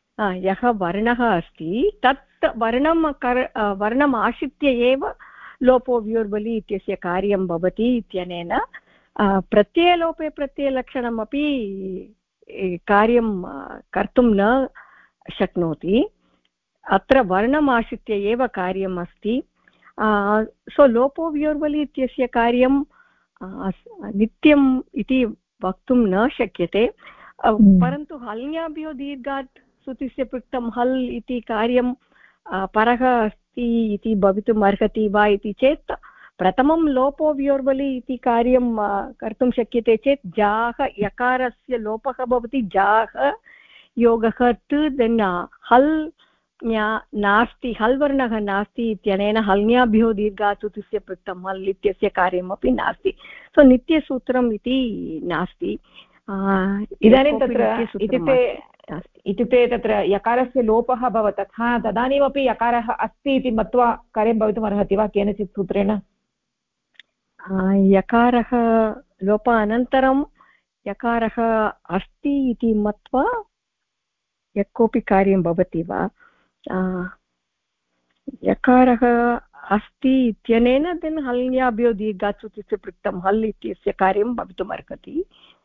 तत् वर्णम् आश्रित्य एव लोपो व्योर्वलि इत्यस्य कार्यं भवति इत्यनेन प्रत्ययलोपे प्रत्ययलक्षणमपि कार्यं कर्तुं न शक्नोति। अत्र वर्णम् आश्रित्य एव कार्यम् अस्ति। लोपो व्योर्वलि इत्यस्य कार्यं नित्यम् इति वक्तुं न शक्यते, परन्तु हल्ङ्याभ्यो दीर्घात् सुतिस्य पृक्तं हल् इति कार्यं परः अस्ति इति भवितुम् अर्हति वा इति चेत् प्रथमं लोपो व्योर्वलि इति कार्यं कर्तुं शक्यते चेत् जाः यकारस्य लोपः भवति, जाः योगः तु देन् हल् नास्ति, हल् वर्णः नास्ति इत्यनेन हल्ङ्याभ्यो दीर्घात् सुतिस्य पृक्तं हल् इत्यस्य कार्यमपि नास्ति। नित्यसूत्रम् इति नास्ति। इदानीं तत्र इत्युक्ते तत्र यकारस्य लोपः अभवत्, तदानीमपि यकारः अस्ति इति मत्वा कार्यं भवितुम् अर्हति वा केनचित् सूत्रेण? यकारः लोप अनन्तरं यकारः अस्ति इति मत्वा यत् कोऽपि कार्यं भवति वा? यकारः अस्ति इत्यनेन देन् हल्ङ्याभ्यो दीर्घात् सुतिस्य पृक्तं हल् इत्यस्य कार्यं भवितुम् अर्हति।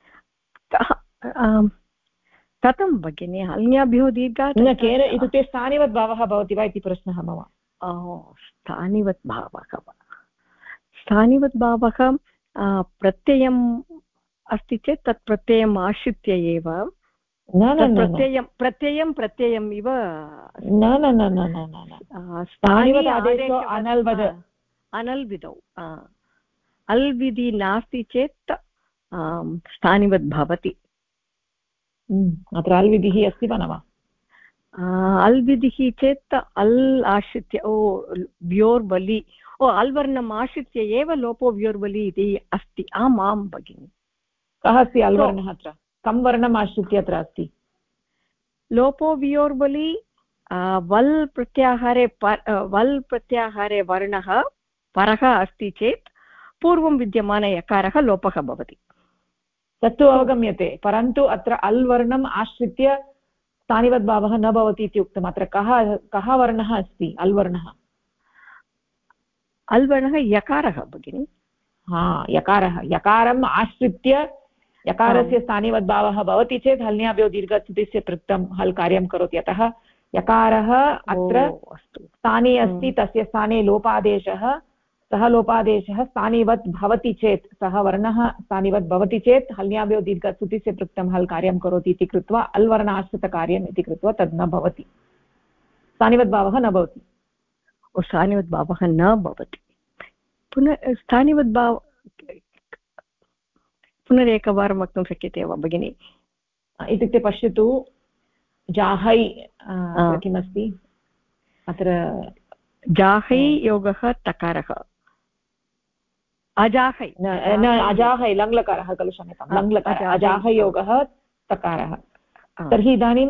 कथं भगिनि हल्ङ्याभ्यो दीर्घात् इत्युक्ते स्थानिवत् भावः भवति वा इति प्रश्नः मम। स्थानिवत् भावः प्रत्ययम् अस्ति चेत् तत् प्रत्ययम् आश्रित्य एव प्रत्ययम् इव अनल्विधौ अल्विधि नास्ति चेत् स्थानिवत् भवति। अत्र अल्विधिः अस्ति वा न वा? अल्विधिः चेत् अल् आश्रित्य व्योर्वलि अल्वर्णम् आश्रित्य एव लोपो व्योर्वलि इति अस्ति। आम् भगिनि। कः अस्ति अल्वर्णः? अत्र कं वर्णम् आश्रित्य अत्र अस्ति? लोपो व्योर्वलि वल् प्रत्याहारे वर्णः परः अस्ति चेत् पूर्वं विद्यमानयकारः लोपः भवति। तत्तु अवगम्यते, परन्तु अत्र अल् वर्णम् आश्रित्य स्थानिवद्भावः न भवति इति उक्तम्। अत्र कः वर्णः अस्ति? अल् वर्णः। अल् वर्णः यकारः भगिनि। यकारः। यकारम् आश्रित्य यकारस्य स्थानिवद्भावः भवति चेत् हल्न्याभ्यो दीर्घच्युतिस्य पृक्तं हल् कार्यं करोति। अतः यकारः अत्र स्थाने अस्ति, तस्य स्थाने लोपादेशः, सः लोपादेशः स्थानिवत् भवति चेत्, सः वर्णः स्थानिवत् भवति चेत् हल्न्याभ्यो दीर्घच्युतिस्य पृक्तं हल् कार्यं करोति इति कृत्वा अल् वर्णाश्रितकार्यम् इति कृत्वा तद् न भवति, स्थानिवद्भावः न भवति। स्थानिवद्भावः न भवति। पुनः स्थानिवद्भाव पुनरेकवारं वक्तुं शक्यते वा भगिनि? इत्युक्ते पश्यतु, जाहै किमस्ति अत्र? जाहै योगः तकारः, अजाहै न अजाहै लङ्लकारः खलु, क्षम्यतां, लङ्लकारः, अजाहै योगः तकारः। तर्हि इदानीं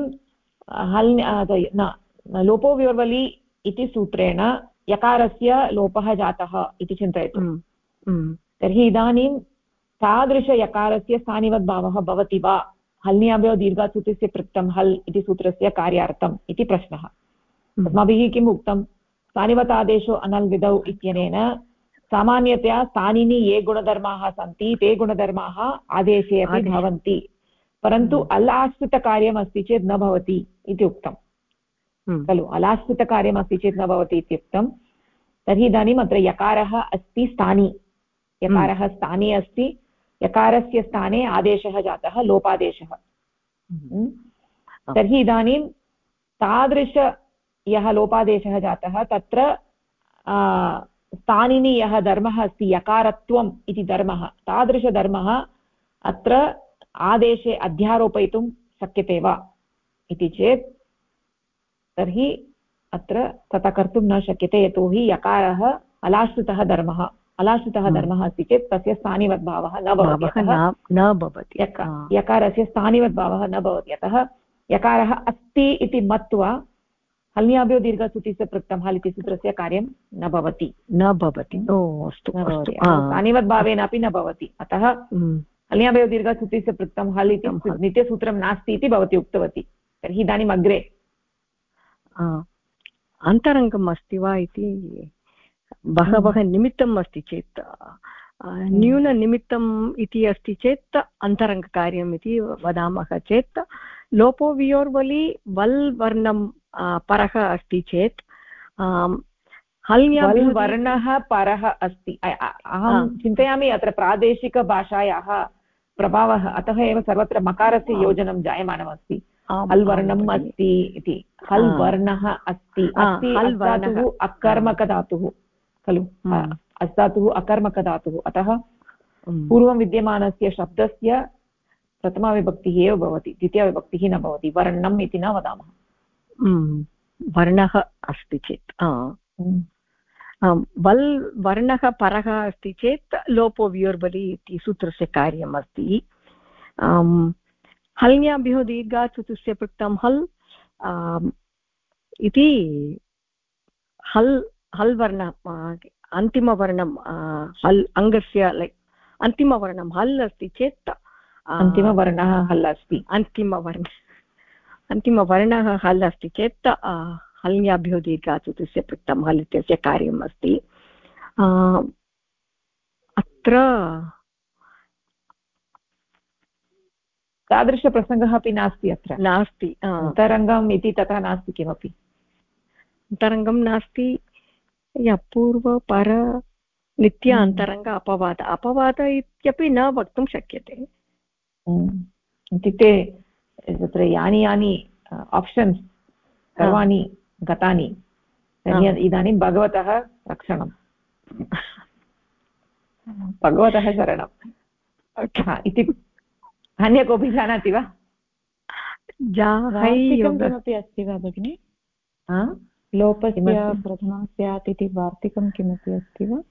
लोपो व्योर्वलि इति सूत्रेण यकारस्य लोपः जातः इति चिन्तयतु। तर्हि इदानीं तादृशयकारस्य स्थानिवद्भावः भवति वा हल्न्याभ्यो दीर्घच्युतिस्य पृक्तं हल् इति सूत्रस्य कार्यार्थम् इति प्रश्नः। अस्माभिः किम् उक्तं? स्थानिवतादेशो अनल् विधौ इत्यनेन सामान्यतया स्थानिनि ये गुणधर्माः सन्ति ते गुणधर्माः आदेशे अपि भवन्ति, परन्तु अल् आश्रितकार्यम् अस्ति चेत् न भवति इति उक्तं खलु। अलाश्रितकार्यम् अस्ति चेत् न भवति इत्युक्तं। तर्हि इदानीम् अत्र यकारः अस्ति स्थानी, यकारः स्थाने अस्ति, यकारस्य स्थाने आदेशः जातः, लोपादेशः। तर्हि इदानीं तादृश यः लोपादेशः जातः तत्र स्थानिनि यः धर्मः अस्ति यकारत्वम् इति धर्मः, तादृशधर्मः अत्र आदेशे अध्यारोपयितुं शक्यते वा इति चेत् तर्हि अत्र तथा कर्तुं न शक्यते, यतोहि यकारः अलाश्रितः धर्मः, अलाश्रितः धर्मः अस्ति चेत् तस्य स्थानिवद्भावः न भवति, यकारस्य स्थानिवद्भावः न भवति। अतः यकारः अस्ति इति मत्वा हल्न्याभ्यो दीर्घच्युतिस्य पृक्तं हल् इति सूत्रस्य कार्यं न भवति। स्थानिवद्भावेन अपि न भवति। अतः हल्न्याभ्यो दीर्घच्युतिस्य पृक्तं हल् इति नित्यसूत्रं नास्ति इति भवती उक्तवती। तर्हि इदानीम् अग्रे अन्तरङ्गम् अस्ति वा इति, बहवः निमित्तम् अस्ति चेत्, न्यूननिमित्तम् इति अस्ति चेत् अन्तरङ्गकार्यम् इति वदामः चेत्, लोपो वियोर्वलि वल् वर्णं परः अस्ति चेत् वल् वर्णः परः अस्ति। अहं चिन्तयामि अत्र प्रादेशिकभाषायाः प्रभावः, अतः एव सर्वत्र मकारस्य योजनं जायमानमस्ति। हल् वर्णम् अस्ति इति, हल् वर्णः अस्ति, धातुः अकर्मकधातुः खलु, अस्धातुः अकर्मकधातुः। अतः पूर्वं विद्यमानस्य शब्दस्य प्रथमाविभक्तिः एव भवति, द्वितीयाविभक्तिः न भवति। वर्णम् इति न वदामः। वर्णः अस्ति चेत्, वल् वर्णः परः अस्ति चेत् लोपो व्योर्बलि इति सूत्रस्य कार्यम् अस्ति। हल्न्याभ्यो दीर्घाच्युतिस्य पृक्तं हल् इति हल् वर्ण, अन्तिमवर्णं हल् अङ्गस्य अन्तिमवर्णं हल् अस्ति चेत्, अन्तिमवर्णः हल् अस्ति, अन्तिमवर्णः हल् अस्ति चेत् हल्न्याभ्यो दीर्घाच्युतिस्य पृक्तं हल् इत्यस्य कार्यम् अस्ति। अत्र तादृशप्रसङ्गः अपि नास्ति, अत्र नास्ति, अन्तरङ्गम् इति तथा नास्ति किमपि, अन्तरङ्गं नास्ति। पूर्वपर नित्य अन्तरङ्ग अपवाद इत्यपि न वक्तुं शक्यते। इत्युक्ते तत्र यानि यानि आप्षन्स् सर्वाणि गतानि, तर्हि इदानीं भगवतः रक्षणं, भगवतः शरणम् इति। अन्य कोऽपि जानाति वा? किमपि अस्ति वा भगिनि? लोपस्य प्रथमं स्यात् इति वार्तिकं किमपि अस्ति वा?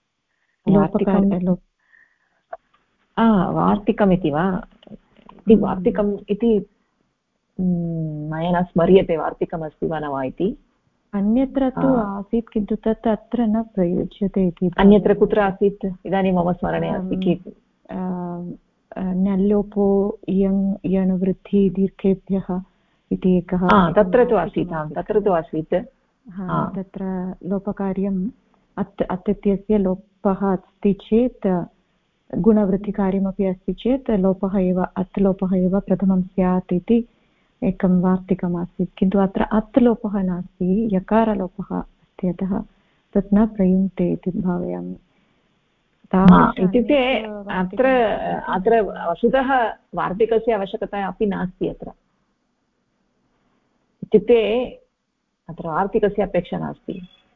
वार्तिकम् इति वा? वार्तिकम् इति मया न स्मर्यते, वार्तिकमस्ति वा न वा इति। अन्यत्र तु आसीत्, किन्तु तत् अत्र न प्रयुज्यते इति। अन्यत्र कुत्र आसीत्? इदानीं मम स्मरणे अस्ति। नल्लोपो यङ् यणवृद्धि दीर्घेभ्यः इति एकः तत्र तु आसीत् तत्र तु आसीत् तत्र लोपकार्यम् अत् इत्यस्य लोपः अस्ति चेत् गुणवृत्तिकार्यमपि अस्ति चेत् लोपः एव अत् लोपः एव प्रथमं स्यात् इति एकं वार्तिकम् आसीत् किन्तु अत्र अत् लोपः नास्ति यकारलोपः अस्ति अतः तत् न प्रयुङ्क्ते इति भावयामि इत्युक्ते अत्र वस्तुतः वार्तिकस्य आवश्यकता अपि नास्ति अत्र इत्युक्ते अत्र वार्तिकस्य अपेक्षा नास्ति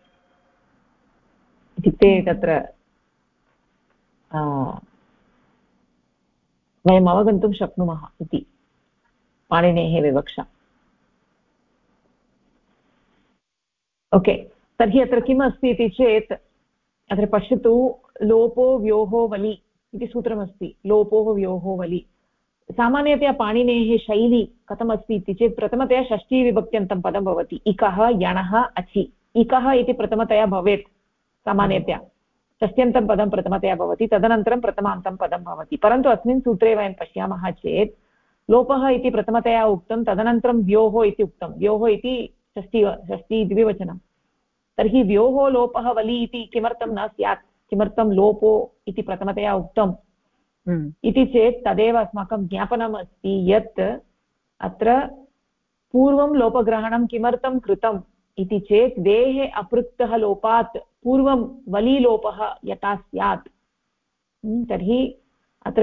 इत्युक्ते तत्र वयम् अवगन्तुं शक्नुमः इति पाणिनेः विवक्षा ओके तर्हि अत्र किम् अस्ति इति चेत् अत्र पश्यतु लोपो व्योहो वलि इति सूत्रमस्ति लोपो व्योहो वलि सामान्यतया पाणिनेः शैली कथमस्ति इति चेत् प्रथमतया षष्ठीविभक्त्यन्तं पदं भवति इकः यणः अचि इकः इति प्रथमतया भवेत् सामान्यतया षष्ट्यन्तं पदं प्रथमतया भवति तदनन्तरं प्रथमान्तं पदं भवति परन्तु अस्मिन् सूत्रे वयं पश्यामः चेत् लोपः इति प्रथमतया उक्तं तदनन्तरं व्योः इति उक्तं व्योः इति षष्ठी द्विवचनं तर्हि व्योः लोपः वलि इति किमर्थं न स्यात् किमर्थं लोपो इति प्रथमतया उक्तम् इति चेत् तदेव अस्माकं ज्ञापनम् अस्ति यत् अत्र पूर्वं लोपग्रहणं किमर्थं कृतम् इति चेत् वेः अपृक्तः लोपात् पूर्वं वलीलोपः यथा स्यात् तर्हि अत्र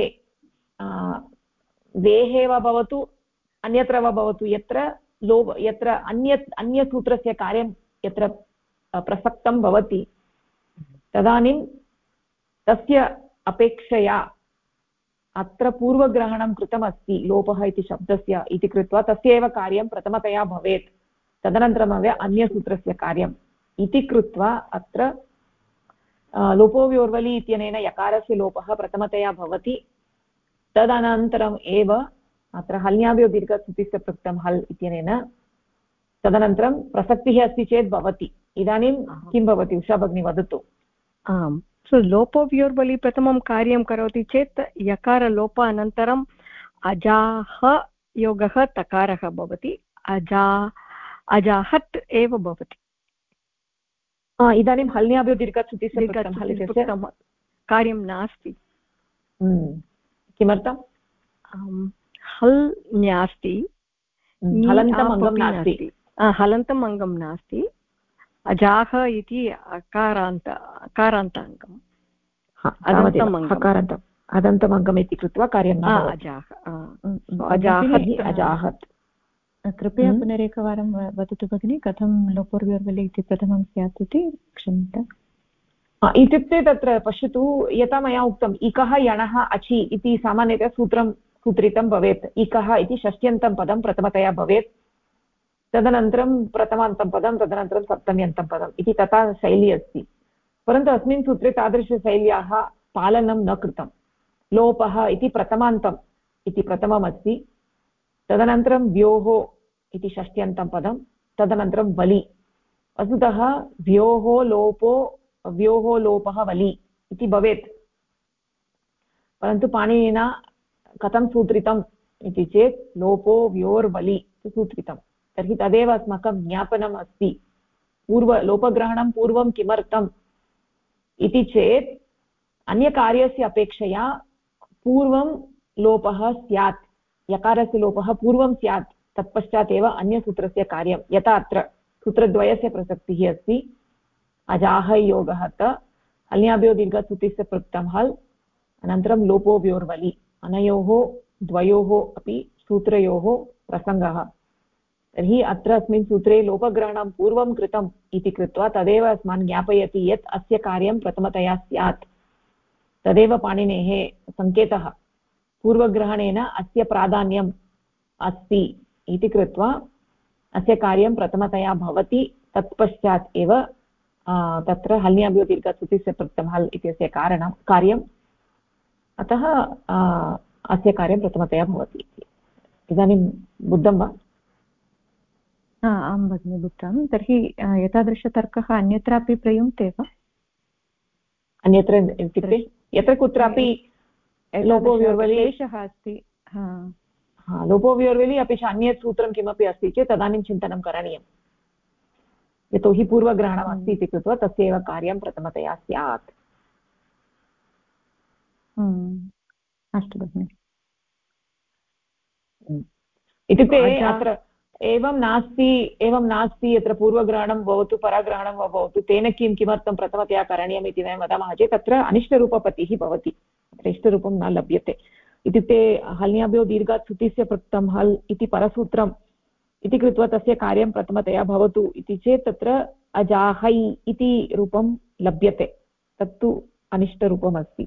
वेः वा भवतु अन्यत्र वा भवतु यत्र अन्यसूत्रस्य कार्यं यत्र प्रसक्तं भवति तदानीं तस्य अपेक्षया अत्र पूर्वग्रहणं कृतमस्ति लोपः इति शब्दस्य इति कृत्वा तस्य एव कार्यं प्रथमतया भवेत् तदनन्तरमेव अन्यसूत्रस्य कार्यम् इति कृत्वा अत्र लोपोव्योर्वलि इत्यनेन यकारस्य लोपः प्रथमतया भवति तदनन्तरम् एव अत्र हल्याभ्यो दीर्घसुतिस्य पृक्तं हल् इत्यनेन तदनन्तरं प्रसक्तिः अस्ति चेत् भवति इदानीं किं भवति उषा भगिनी वदतु आम् सो लोपोव्योर्वलि प्रथमं कार्यं करोति चेत् यकारलोपानन्तरम् अजाह योगः तकारः भवति अजाहत् एव भवति इदानीं हल्याभ्यो दीर्घसुतिस्य कार्यं नास्ति किमर्थं हल् नास्ति हलन्तम् अङ्गं नास्ति अजाह इति अकारान्ताङ्गम् अदन्तम् अङ्गम् इति कृत्वा कार्यं अजाहत् कृपया पुनरेकवारं वदतु भगिनि कथं लोपोर्व्योर्वलि इति प्रथमं स्यात् इति क्षम्यताम् इत्युक्ते तत्र पश्यतु यथा मया उक्तम् इकः यणः अचि इति सामान्यतया सूत्रितं भवेत् इकः इति षष्ट्यन्तं पदं प्रथमतया भवेत् तदनन्तरं प्रथमान्तं पदं तदनन्तरं सप्तम्यन्तं पदम् इति तथा शैली अस्ति परन्तु अस्मिन् सूत्रे तादृशशैल्याः पालनं न कृतं लोपः इति प्रथमान्तम् इति प्रथममस्ति तदनन्तरं व्योः इति षष्ट्यन्तं पदं तदनन्तरं वलि वस्तुतः व्योः लोपः वलि इति भवेत् परन्तु पाणिनिना कथं सूत्रितम् इति चेत् लोपो व्योर्वलि इति सूत्रितं तर्हि तदेव अस्माकं ज्ञापनम् अस्ति लोपग्रहणं पूर्वं किमर्थम् इति चेत् अन्यकार्यस्य अपेक्षया पूर्वं लोपः स्यात् यकारस्य लोपः पूर्वं स्यात् तत्पश्चात् एव अन्यसूत्रस्य कार्यं यथा अत्र सूत्रद्वयस्य प्रसक्तिः अस्ति अजाह योगः हल्याभ्यो दीर्घसुतिस्य पृक्तं हल् अनन्तरं लोपो व्योर्वलि अनयोः द्वयोः अपि सूत्रयोः प्रसङ्गः तर्हि अत्र अस्मिन् सूत्रे लोपग्रहणं पूर्वं कृतम् इति कृत्वा तदेव अस्मान् ज्ञापयति यत् अस्य कार्यं प्रथमतया स्यात् तदेव पाणिनेः सङ्केतः पूर्वग्रहणेन अस्य प्राधान्यम् अस्ति इति कृत्वा अस्य कार्यं प्रथमतया भवति तत्पश्चात् एव तत्र हल्याभ्यो दीर्घसुतिस्य पृक्तं हल् इत्यस्य कार्यम् अतः अस्य कार्यं प्रथमतया भवति इदानीं बुद्धं वा आं भगिनि बुद्धं तर्हि एतादृशतर्कः अन्यत्रापि प्रयुङ्क्ते वा अन्यत्र इत्युक्ते यत्र कुत्रापि लोपोव्योर्वलि क्लेशः अस्ति लोपोव्योर्वलि अपि च अन्यत् सूत्रं किमपि अस्ति चेत् तदानीं चिन्तनं करणीयं यतोहि पूर्वग्रहणमस्ति इति कृत्वा तस्यैव कार्यं प्रथमतया स्यात्। अस्तु भगिनि। इत्युक्ते अत्र एवं नास्ति यत्र पूर्वग्रहणं भवतु पराग्रहणं वा भवतु तेन किमर्थं प्रथमतया करणीयम् इति वयं वदामः चेत् तत्र अनिष्टरूपपतिः भवति, अत्र इष्टरूपं न लभ्यते। इत्युक्ते हल्याभ्यो दीर्घात् सुतिस्य पृक्तं हल् इति परसूत्रम् इति कृत्वा तस्य कार्यं प्रथमतया भवतु इति चेत् तत्र अजाहै इति रूपं लभ्यते, तत्तु अनिष्टरूपमस्ति।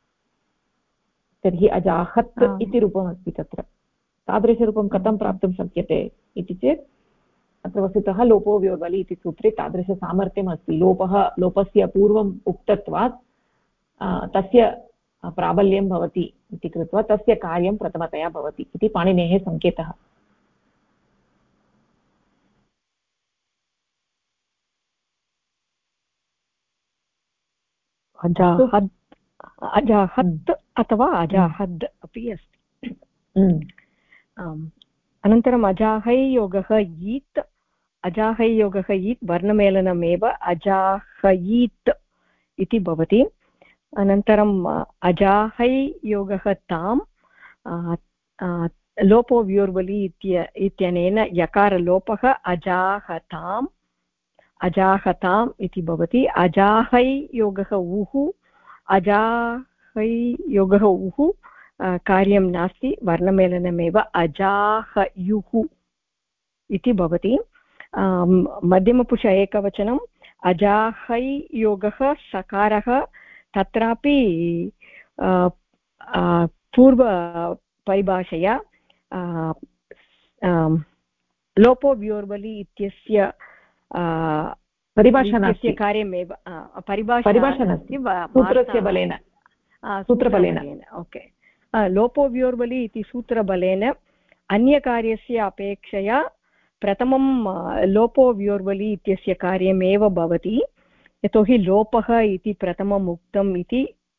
तर्हि अजाहत् इति रूपमस्ति तत्र, तादृशरूपं कथं प्राप्तुं शक्यते इति चेत् अत्र वस्तुतः लोपो व्योर्वलि इति सूत्रे तादृशसामर्थ्यम् अस्ति। लोपस्य पूर्वम् उक्तत्वात् तस्य प्राबल्यं भवति इति कृत्वा तस्य कार्यं प्रथमतया भवति इति पाणिनेः सङ्केतः। अजाहत् अथवा अजाहद् अपि अस्ति। अनन्तरम् अजाहैयोगः ईत्, अजाहैयोगः ईत् वर्णमेलनमेव अजाहयीत् इति भवति। अनन्तरम् अजाहैयोगः ताम्, लोपो व्योर्वलि इत्यनेन यकारलोपः अजाहताम् अजाहताम् इति भवति। अजाहैयोगः उः, अजाहैयोगः उः कार्यं नास्ति, वर्णमेलनमेव अजाहयुः इति भवति। मध्यमपुरुष एकवचनम् अजाहैयोगः सकारः, तत्रापि पूर्वपरिभाषया लोपो व्योर्वलि इत्यस्य परिभाषा कार्यमेव परिभाषा नास्ति, सूत्रस्य बलेन, सूत्रबलेन। ओके, लोपो व्योर्वलि इति सूत्रबलेन अन्यकार्यस्य अपेक्षया प्रथमं लोपो व्योर्वलि इत्यस्य कार्यमेव भवति, यतोहि लोपः इति प्रथमम् उक्तम् इति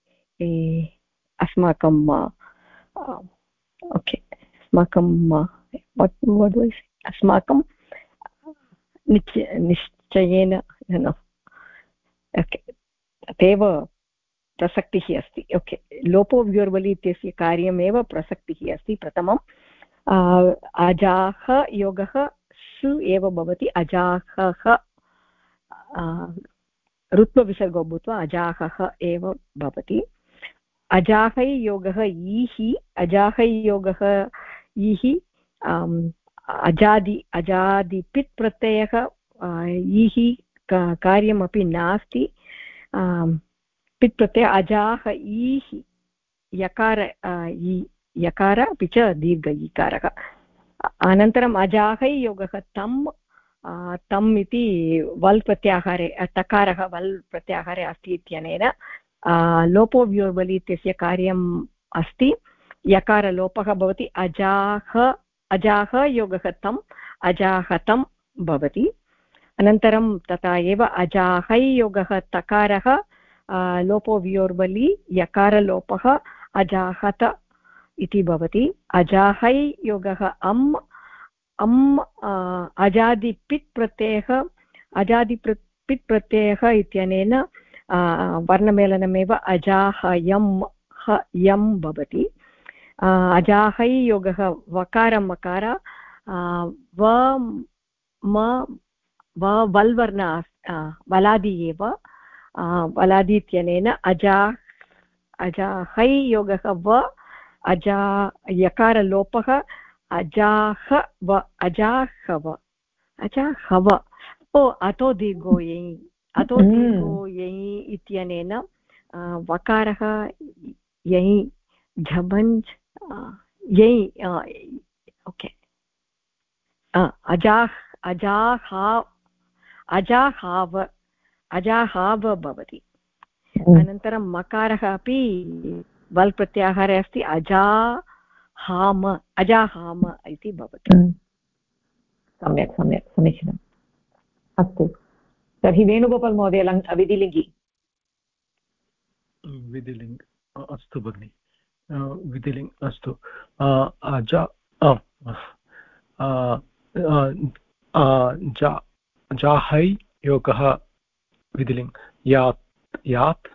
अस्माकं ओके अस्माकं निश्चयेन ओके तदेव प्रसक्तिः अस्ति। ओके, लोपो व्योर्वलि इत्यस्य कार्यमेव प्रसक्तिः अस्ति। प्रथमम् अजाह योगः सु एव भवति, अजाहः ऋत्वविसर्गो भूत्वा अजाहः एव भवति। अजाहै योगः ईहि, अजाहै योगः ईहि अजादिपित् प्रत्ययः ईहि कार्यमपि नास्ति, पित् प्रत्यय अजाह ईहि यकार अपि च दीर्घ ईकारः। अनन्तरम् अजाहै योगः तम् इति वल् प्रत्याहारे, तकारः वल् प्रत्याहारे अस्ति इत्यनेन लोपो व्योर्वलि इत्यस्य कार्यम् अस्ति, यकारलोपः भवति, अजाह योगः तम् अजाहतं भवति। अनन्तरं तथा एव अजाहै योगः तकारः लोपो व्योर्वलि यकारलोपः अजाहत इति भवति। अजाहै योगः अजादिपित् प्रत्ययः इत्यनेन वर्णमेलनमेव अजाहयं भवति। अजाहै योगः वकारं मकार वल्वर्ण वलादि एव, वलादि इत्यनेन अजाहै योगः व यकारलोपः अजाहव अतो दीर्घो यै इत्यनेन वकारः यै झबञ्ज् यै ओके अजाहाव भवति। अनन्तरं मकारः अपि वल् प्रत्याहारे अस्ति, अजाहाम इति भवति। सम्यक् सम्यक् समीचीनम्। अस्तु, तर्हि वेणुगोपाल् महोदय विधिलिङ्गि अस्तु भगिनि, विधिलिङ्ग् अस्तु। जाहै योगः विधिलिङ्ग् यात्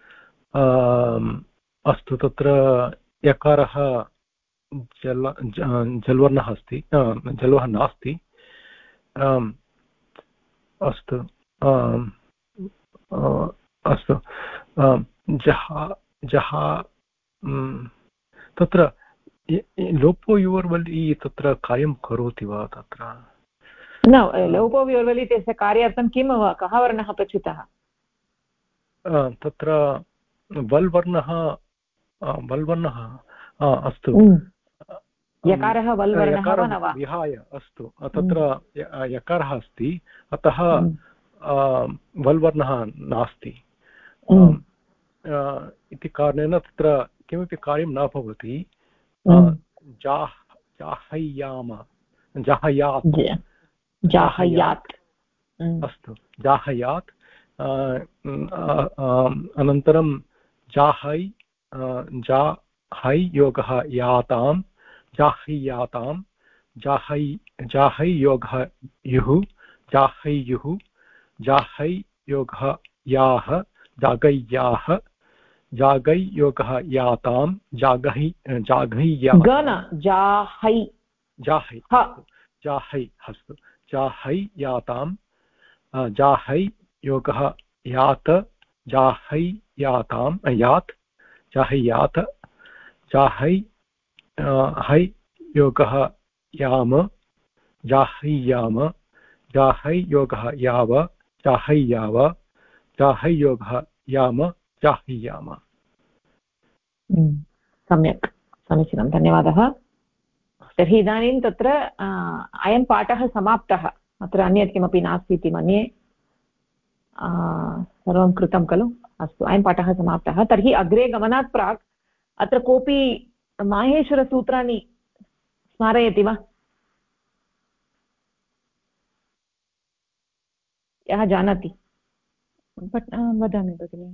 अस्तु तत्र यकारः जल्वर्णः अस्ति जल्वः नास्ति अस्तु अस्तु जहा तत्र लोपो युवर्वल् तत्र कार्यं करोति वा तत्र न लोपो युवर्वल् इत्यस्य कार्यार्थं किं कः वर्णः प्रच्युतः तत्र वल्वर्णः अस्तु यकारः वल्वर्णः वा न वा विहाय अस्तु तत्र यकारः अस्ति अतः वल्वर्णः नास्ति इति कारणेन तत्र किमपि कार्यं न भवति जाहयात् अस्तु जाहयात् अनन्तरं जाहै योगः यातां जाह्यातां जाहै योगः युः जाहैयुः जाहै योगः याः जागय्याः जागै योगः यातां जाहै अस्तु जाहै यातां जाहै योगः यात जाहै यातां यात् जाहैयात जाहै है योगः याम जाहैयाम जाहै योगः याव जाहैयाव जाहै योगः याम जाहैयाम सम्यक् समीचीनं धन्यवादः तर्हि इदानीं तत्र अयं पाठः समाप्तः अत्र अन्यत् किमपि नास्ति इति मन्ये सर्वं कृतं खलु अस्तु अयं पाठः समाप्तः तर्हि अग्रे गमनात् प्राक् अत्र कोऽपि माहेश्वरसूत्राणि स्मारयति वा यः जानाति वदामि भगिनि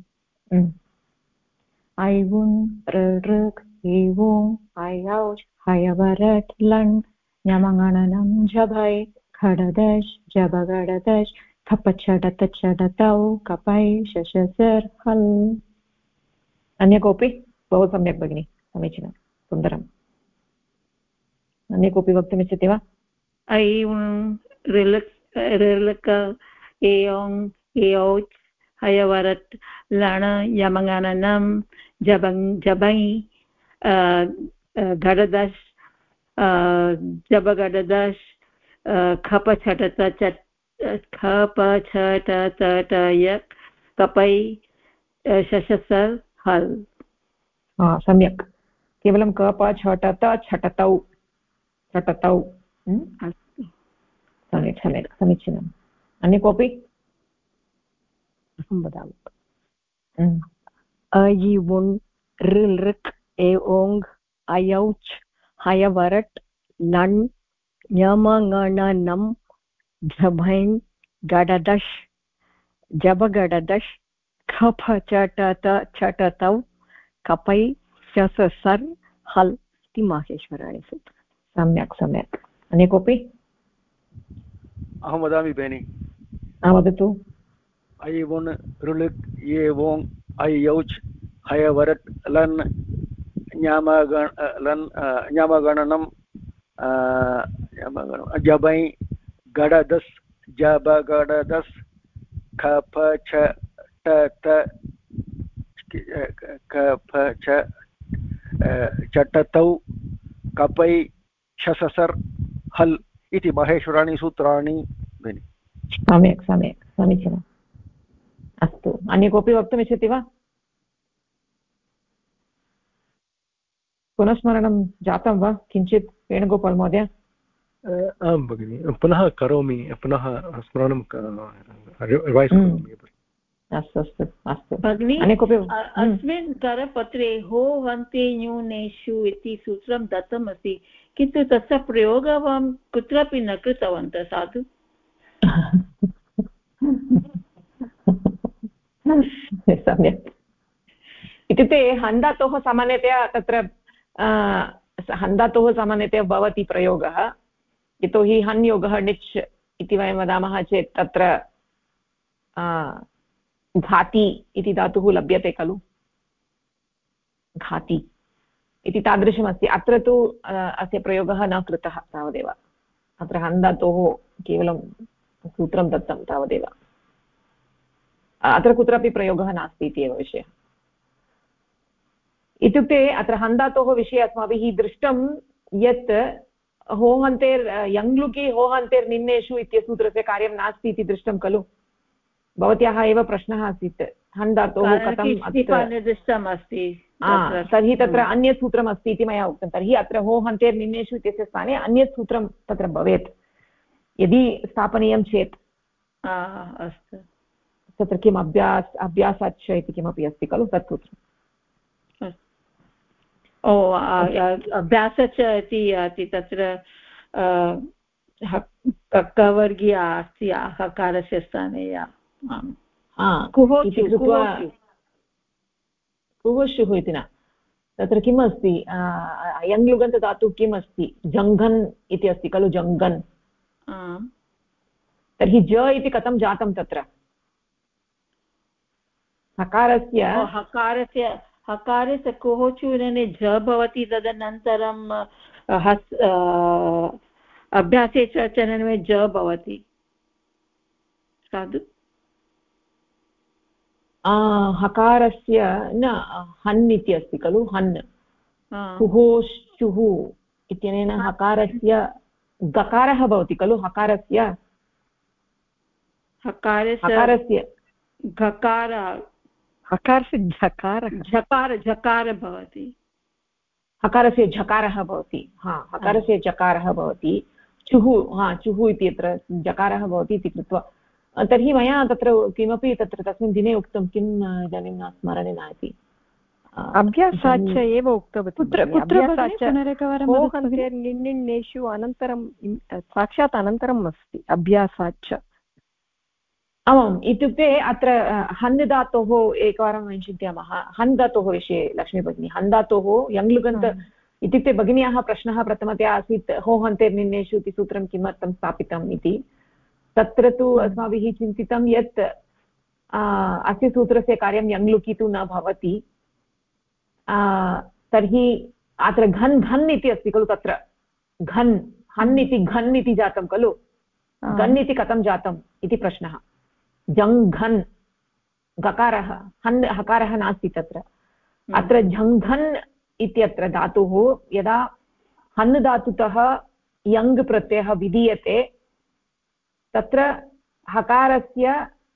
ऐवुन् ऋक् एवोङ् ऐऔच् हयवरट् लण् ञमङणनं झभै खडदश् जबगडदश् खपच्छडतच्छडतौ कपै शशसर् हल् अन्य कोऽपि बहु सम्यक् भगिनि समीचीनं सुन्दरम् अन्य कोऽपि वक्तुमिच्छति वा ऋलक एयोङ् एऔच् हयवरट् लण यमङणनं जबै गडदश् जबगडदश् खपछटतयक् कपै शशसर् हल् सम्यक् केवलं कप छटत छटतौ छटतौ सम्यक् सम्यक् समीचीनम् अन्य कोऽपि अहं वदामि अयिवुन् ऋलृक् एओङ् ऐऔच् हयवरट् लण् ञमङणनं झभैन् गडदश् जबगडदश् खपचटत छटतौ कपै शससर् हल् इति माहेश्वराणि सूत्राणि सम्यक् सम्यक् अन्य कोऽपि अहं वदामि भगिनि वदतु ऐवुन् ऋलृक् एवोङ् ऐऔच् हयवरट् लन् ञमगणनं जबै गडदस् जबगडदस् चटतौ कपै शससर् हल् इति महेश्वराणि सूत्राणि भगिनि सम्यक् सम्यक् समीचीनम् अस्तु अन्य कोऽपि वक्तुमिच्छति वा पुनस्मरणं जातं वा किञ्चित् वेणुगोपाल् महोदय आं भगिनि पुनः करोमि पुनः स्मरणं रिवैस् करोमि अस्तु अस्तु अस्तु भगिनि अस्मिन् करपत्रे हो हन्ते न्यूनेषु इति सूत्रं दत्तमस्ति किन्तु तस्य प्रयोगः वयं कुत्रापि न कृतवन्तः साधु सम्यक् इत्युक्ते हन्धातोः सामान्यतया तत्र हन्धातोः सामान्यतया भवति प्रयोगः, यतोहि हन् योगः णिच् इति वयं वदामः चेत् तत्र घाति इति धातुः लभ्यते खलु, घाति इति तादृशमस्ति। अत्र तु अस्य प्रयोगः न कृतः तावदेव, अत्र हन्धातोः केवलं सूत्रं दत्तं तावदेव, अत्र कुत्रापि प्रयोगः नास्ति इति एव विषयः। इत्युक्ते अत्र हन्धातोः विषये अस्माभिः दृष्टं यत् होहन्तेर् यङ्लुकि होहन्तेर् निन्नेषु इत्यसूत्रस्य कार्यं नास्ति इति दृष्टं खलु। भवत्याः एव प्रश्नः आसीत् हन्धातोः कथं निर्दिष्टम् अस्ति, तर्हि तत्र अन्यत् सूत्रम् अस्ति इति मया उक्तं। तर्हि अत्र होहन्तेर् निन्नेषु इत्यस्य स्थाने अन्यत् सूत्रं तत्र भवेत् यदि स्थापनीयं चेत्। अस्तु, तत्र किम् अभ्यासाच्च इति किमपि अस्ति खलु तत् सूत्रम्। अभ्यासच इति तत्र कवर्गीया अस्ति हकारस्य स्थाने कुहुषुः इति न, तत्र किम् अस्ति यङ्लुगन्तधातुः किम् अस्ति, जङ्घन् इति अस्ति खलु, जङ्घन्। तर्हि ज इति कथं जातं तत्र, हकारस्य कोः चूर्णे झ भवति, तदनन्तरं अभ्यासे च चरणे ज भवति साधु। हकारस्य न हन् इति अस्ति खलु, हन् कुहोश्चुः इत्यनेन हकारस्य गकारः भवति खलु, हकारस्य घकार हकारस्य झकार भवति, हकारस्य झकारः भवति, हकारस्य जकारः भवति, चुः इति अत्र जकारः भवति इति कृत्वा। तर्हि मया तत्र किमपि तत्र तस्मिन् दिने उक्तं, किम् इदानीं न स्मरणे नास्ति, अभ्यासाच्च एव उक्तवती। निन्नेषु अनन्तरं साक्षात् अनन्तरम् अस्ति अभ्यासाच्च। आमाम्, इत्युक्ते अत्र हन् धातोः एकवारं वयं चिन्तयामः, हन् धातोः विषये लक्ष्मी भगिनी, हन् धातोः यङ्लुगन्त इत्युक्ते भगिन्याः प्रश्नः प्रथमतया आसीत् होहन्तेर्निन्नेषु इति सूत्रं किमर्थं स्थापितम् इति। तत्र तु अस्माभिः चिन्तितं यत् अस्य सूत्रस्य कार्यं यङ्लुकि तु न भवति, तर्हि अत्र घन् इति अस्ति खलु, तत्र हन् इति घन् इति जातं खलु, घन् इति कथं जातम् इति प्रश्नः। जङ्घन् गकारः, हन् हकारः नास्ति तत्र, अत्र झङ्घन् इत्यत्र धातुः यदा हन् धातुतः यङ् प्रत्ययः विधीयते तत्र हकारस्य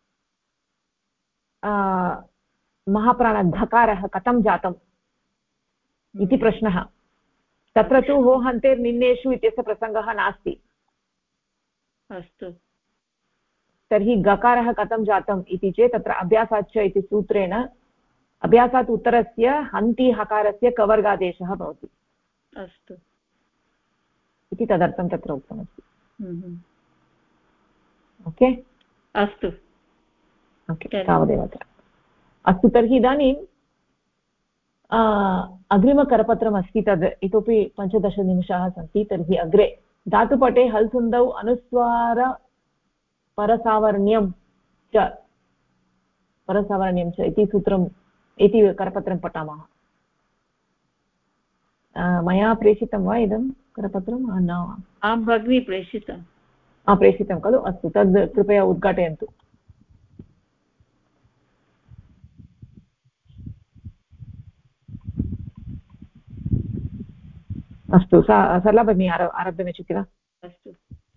महाप्राणधकारः कथं जातम् इति प्रश्नः। तत्र तु होहन्तेर्निन्नेषु इत्यस्य प्रसङ्गः नास्ति। अस्तु, तर्हि गकारः कथं जातम् इति चेत् तत्र अभ्यासाच्च इति सूत्रेण अभ्यासात् उत्तरस्य हन्ति हकारस्य कवर्गादेशः भवति। अस्तु इति तदर्थं तत्र उक्तमस्ति। ओके, अस्तु, ओके, तावदेव अत्र। अस्तु, तर्हि इदानीं अग्रिमकरपत्रमस्ति, तद् इतोपि 15 निमिषाः सन्ति। तर्हि अग्रे धातुपटे हल्सन्धौ अनुस्वार परसावर्ण्यं च इति सूत्रम् इति करपत्रं पठामः। मया प्रेषितं वा इदं करपत्रं? न, आं भगिनी प्रेषितं। प्रेषितं खलु, अस्तु, तद् कृपया उद्घाटयन्तु। अस्तु, सरला भगिनी आरब्धुमिच्छति वा? अस्तु,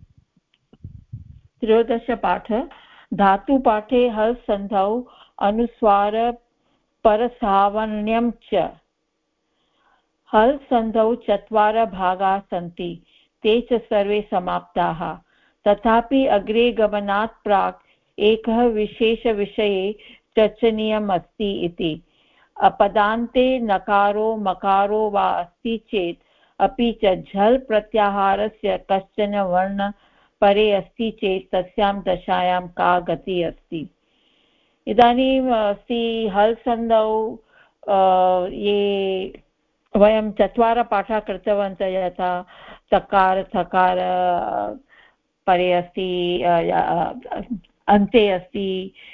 13 पाठ। धातुपाठे हल् सन्धौ अनुस्वार परसावर्ण्यं च। हल् सन्धौ 4 भागाः सन्ति, ते च सर्वे समाप्ताः। तथापि अग्रे गमनात् प्राक् एकः विशेषविषये चर्चनीयम् अस्ति इति। पदान्ते नकारो मकारो वा अस्ति चेत् अपि च झल् प्रत्याहारस्य कश्चन वर्ण परे अस्ति चेत् तस्यां दशायां का गतिः अस्ति। इदानीम् अस्ति हल् सन्धौ ये वयं 4 पाठाः कृतवन्तः यथा तकार थकार परे अस्ति अन्ते अस्ति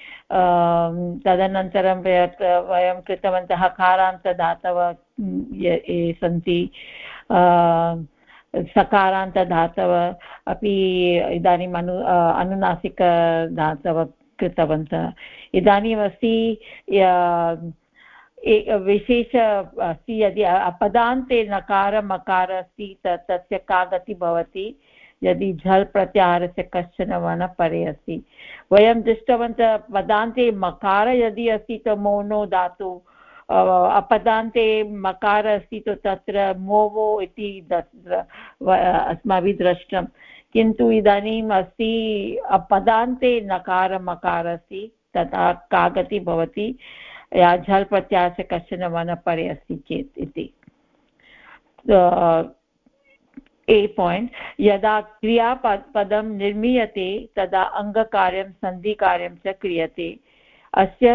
तदनन्तरं वयं कृतवन्तः हकारान्तदातवः ये सन्ति सकारान्तदातवः अपि इदानीम् अनुनासिकदातवः कृतवन्तः इदानीम् अस्ति विशेष अस्ति यदि अपदान्ते नकार मकार अस्ति तस्य का गतिः भवति यदि झल् प्रत्याहारस्य कश्चन वर्णः परे अस्ति वयं दृष्टवन्तः पदान्ते मकार यदि अस्ति तो मोनो धातु अपदान्ते मकार अस्ति तो तत्र मोवो इति अस्माभिः दृष्टं किन्तु इदानीम् अस्ति अपदान्ते नकार मकार अस्ति तथा का गतिः भवति या झल् प्रत्याहारस्य कश्चन वर्णः परे अस्ति चेत् इति ए पॉइंट यदा क्रियापदं निर्मीयते तदा अङ्गकार्यं सन्धिकार्यं च क्रियते अस्य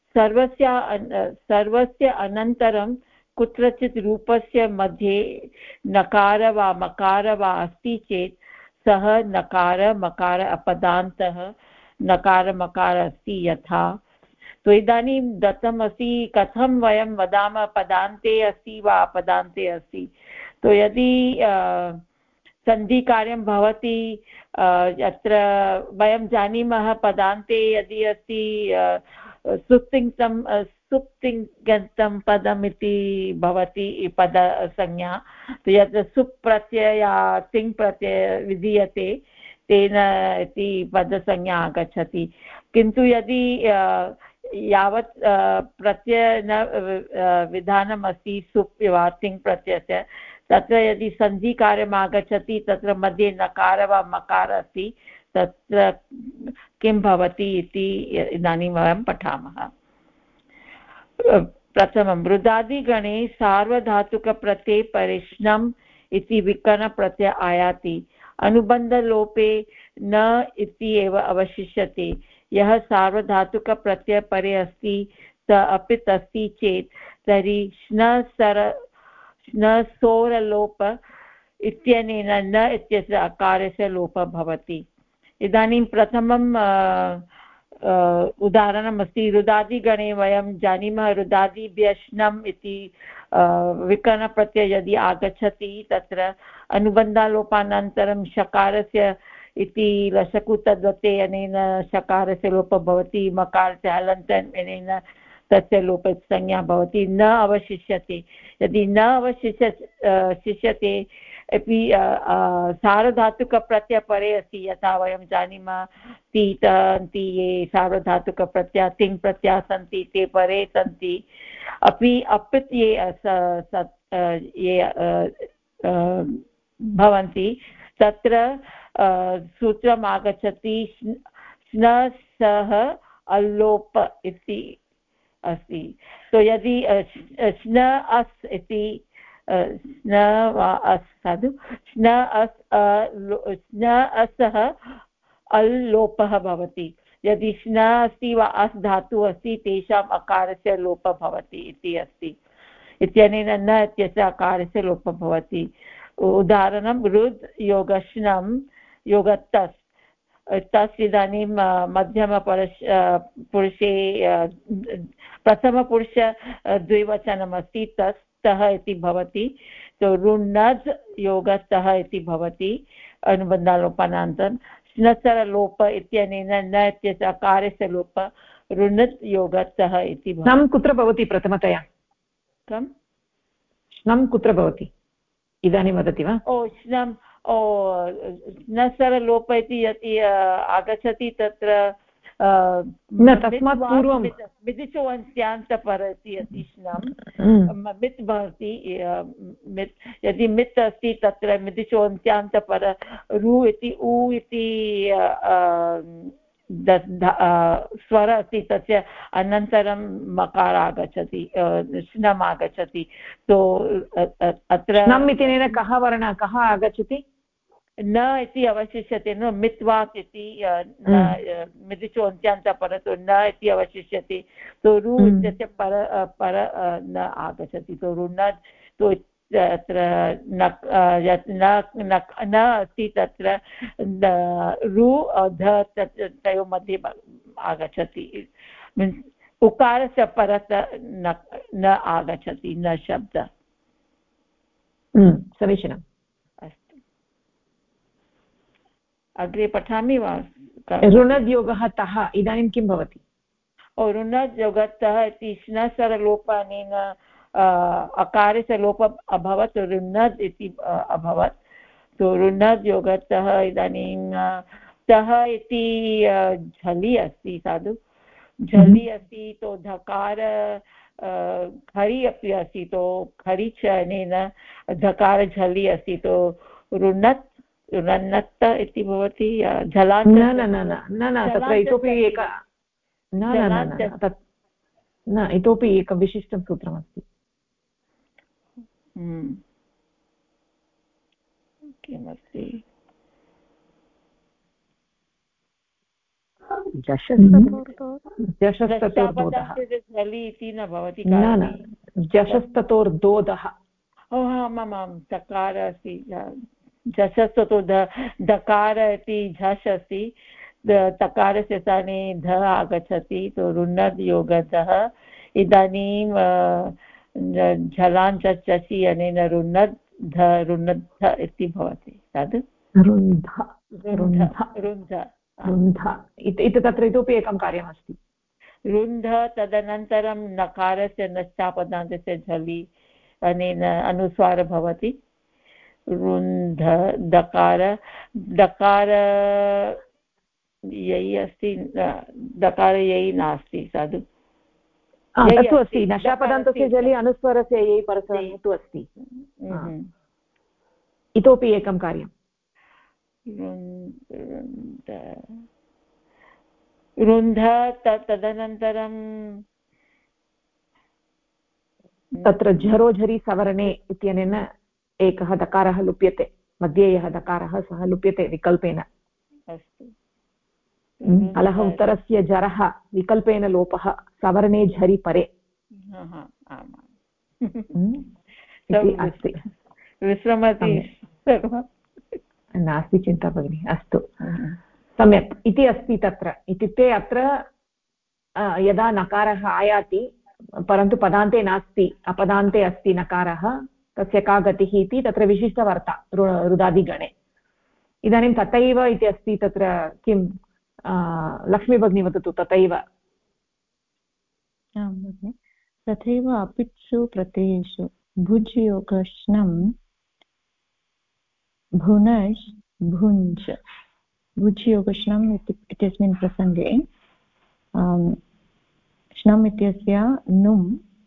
सर्वस्य अनन्तरं कुत्रचित् रूपस्य मध्ये नकार वा मकार वा अस्ति चेत् सः नकार मकार अपदान्तः नकार मकार अस्ति यथा तो इदानीं दत्तम् अस्ति कथं वयं वदामः पदान्ते अस्ति वा अपदान्ते अस्ति तो यदि सन्धिकार्यं भवति यत्र वयं जानीमः पदान्ते यदि अस्ति सुप्तिङन्तं पदम् इति भवति पदसंज्ञा तो यत्र सुप् प्रत्यय या तिङ् प्रत्यय विधीयते तेन इति पदसंज्ञा आगच्छति किन्तु यदि यावत् प्रत्यय न विधानम् अस्ति सुप् वा तिङ् प्रत्ययस्य तत्र यदि सन्धिकार्यम् आगच्छति तत्र मध्ये नकार वा मकार अस्ति तत्र किं भवति इति इदानीं वयं पठामः प्रथमं रुदादिगणे सार्वधातुकप्रत्यये परिष्णम् इति विकरणप्रत्यय आयाति अनुबन्धलोपे न इति एव अवशिष्यते यः सार्वधातुकप्रत्यय परे अस्ति स अपित् अस्ति चेत् तर्हि न सोरलोप इत्यनेन न इत्यस्य अकारस्य लोपः भवति इदानीं प्रथमं उदाहरणमस्ति रुदादिगणे वयं जानीमः रुदादिभ्यश्नम् इति विकरणप्रत्यय यदि आगच्छति तत्र अनुबन्धालोपानन्तरं शकारस्य इति लशकु तद्वते अनेन शकारस्य लोपः भवति मकारस्य हलन्तनेन तस्य लोपसंज्ञा भवति न अवशिष्यते यदि न अवशिष्यते अपि सार्वधातुकप्रत्यय परे अस्ति यथा वयं जानीमः तीत अन्ति ये सार्वधातुकप्रत्यय तिङ् प्रत्ययाः सन्ति ते परे सन्ति अपि अपित् ये भवन्ति तत्र सूत्रम् आगच्छति श्न सह अल्लोप इति अस्ति तो यदि श्न अस् इति स्न वा अस् साधु स्न असः अल्लोपः भवति यदि स्न अस्ति वा अस् धातुः अस्ति तेषाम् अकारस्य लोपः भवति इति अस्ति इत्यनेन न इत्यस्य अकारस्य लोपः भवति उदाहरणं रुद् योगश्नं योगतस् तस् इदानीं मध्यमपुरुषे प्रथमपुरुष द्विवचनमस्ति तस् तः इति भवति तो रुण्णज् योगतः इति भवति अनुबन्धालोपानन्तरं श्नसरलोप इत्यनेन न इत्यस्य अकारस्य लोप रुणत् योगतः इति श्नं कुत्र भवति प्रथमतया कं श्नं कुत्र भवति इदानीं वदति वा श्नं श्नसरलोप इति यदि आगच्छति तत्र न तस्मात् पूर्वं मिदिचो अन्त्यान्तपर इति अस्ति श्नं मित् भवति मित् यदि मित् अस्ति तत्र मिदिचो अन्त्यान्तपर रु इति उ इति स्वर अस्ति तस्य अनन्तरं मकार आगच्छति श्नम् आगच्छति तो अत्र श्नम् इत्यनेन कः वर्णः कः आगच्छति न इति अवशिष्यते न मित्वात् इति मिदिचो अन्त्यान्तपर तो न इति अवशिष्यते तो रु इत्यस्य पर न आगच्छति तो रुणद् तो तत्र न अस्ति तत्र रु ध तयोः मध्ये आगच्छति मीन्स् उकारस्य परत न आगच्छति न शब्द समीचीनम् अस्तु अग्रे पठामि वा ऋणद्योगः तः इदानीं किं भवति ऋणद्योगतः इति श्नसरलोपानेन अकारस्य लोपः अभवत् ऋणद् इति अभवत् तो ऋणद्योगतः इदानीं तः इति झलि अस्ति साधु झलि अस्ति तो धकार खरि अपि अस्ति तो खरि च अनेन धकार झलि अस्ति तो ऋणत् ऋणन्नत् इति भवति झलान् न तत्र इतोपि एक न इतोपि एकं विशिष्टं सूत्रमस्ति किमस्ति जशस्ततोर्दोदः झलि इति न भवति न जशस्ततोर्दोदः आमां तकार अस्ति झषस्ततो दकार इति झष् अस्ति तकारस्य स्थाने ध आगच्छति तो ऋणद् योगतः इदानीं झलान् चसि अनेन ऋणद् ऋणद्ध इति भवति तद् रुन्ध इति तत्र इतोपि एकं कार्यमस्ति रुन्ध तदनन्तरं नकारस्य नश्चापदान्तस्य झलि अनेन अनुस्वारः भवति रुन्ध दकार दकार ययि अस्ति दकार ययि नास्ति साधु तत्तु अस्ति नशापदान्तस्य जलि अनुस्वरस्य ययि परसः तु अस्ति इतोपि एकं कार्यं रुन्ध तदनन्तरं तत्र झरोझरि सवर्णे इत्यनेन एकः दकारः लुप्यते मध्ये यः दकारः सः लुप्यते विकल्पेन अस्तु अलः उत्तरस्य जरः विकल्पेन लोपः सवर्णे झरि परे अस्ति विश्रमति नास्ति चिन्ता भगिनी अस्तु सम्यक् इति अस्ति तत्र इत्युक्ते अत्र यदा नकारः आयाति परन्तु पदान्ते नास्ति अपदान्ते अस्ति नकारः तस्य का गतिः इति तत्र विशिष्टवार्ता रुदादिगणे इदानीं तथैव इति अस्ति तत्र किं लक्ष्मी भगिनी वदतु तथैव तथैव अपित्सु प्रत्ययेषु भुज् योगश्नं भुनश् भुञ्च भुज् योगश्नम् इत्यस्मिन् प्रसङ्गे श्नम् इत्यस्य नुम्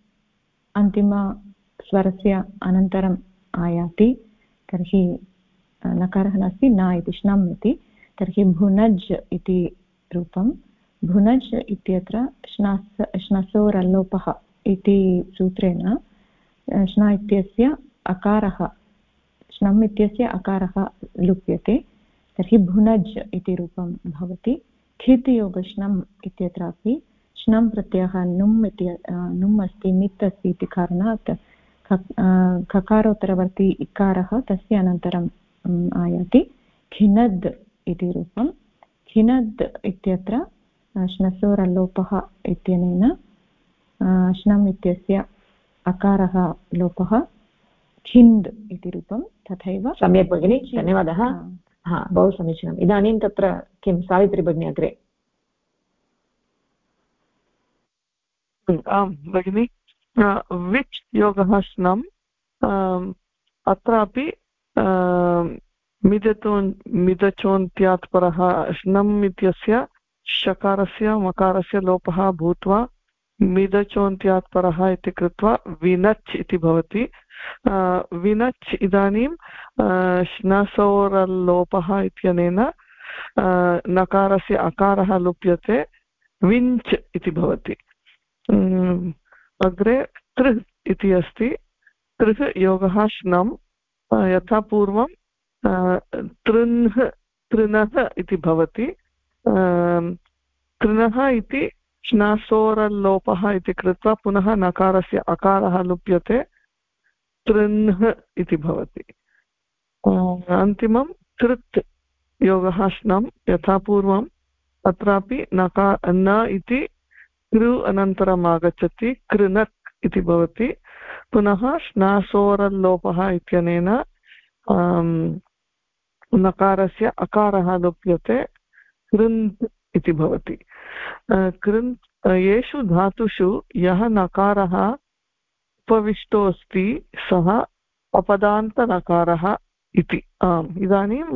अन्तिमस्वरस्य अनन्तरम् आयाति तर्हि नकारः नास्ति न इति श्नम् इति तर्हि भुनज् इति रूपं भुनज् इत्यत्र श्नसोरल्लोपः इति सूत्रेण श्न इत्यस्य अकारः श्नम् इत्यस्य अकारः लुप्यते तर्हि भुनज् इति रूपं भवति खित् योगश्नम् इत्यत्रापि श्नं प्रत्ययः नुम् इति नुम् अस्ति नित् अस्ति इति कारणात् खकारोत्तरवर्ती इकारः तस्य अनन्तरम् आयाति खिनद् इति रूपं खिनद् इत्यत्र श्नसोरल्लोपः इत्यनेन श्नम् इत्यस्य अकारः लोपः खिन्द् इति रूपं तथैव सम्यक् भगिनी धन्यवादः बहु समीचीनम् इदानीं तत्र किं सावित्री भगिनी अग्रे आं भगिनि विच् योगः श्नम् अत्रापि मिदचोन्त्यात् परः श्नम् इत्यस्य शकारस्य मकारस्य लोपः भूत्वा मिदचोन्त्यात् परः इति कृत्वा विनच् इति भवति विनच् इदानीं श्नसोरल्लोपः इत्यनेन नकारस्य अकारः लुप्यते विञ्च् इति भवति अग्रे तृ इति अस्ति तृः योगः श्नम् यथा पूर्वं तृणः इति भवति तृणः इति श्नासोरल्लोपः इति कृत्वा पुनः नकारस्य अकारः लुप्यते तृन्ः इति भवति। अन्तिमं तृत् योगः श्नम् यथा पूर्वम् अत्रापि न इति कृ अनन्तरम् आगच्छति, कृनक् इति भवति। पुनः श्नासोरल्लोपः इत्यनेन नकारस्य अकारः लोप्यते, कृन्त् इति भवति। येषु धातुषु यः नकारः उपविष्टोऽस्ति सः अपदान्तनकारः इति। इदानीम्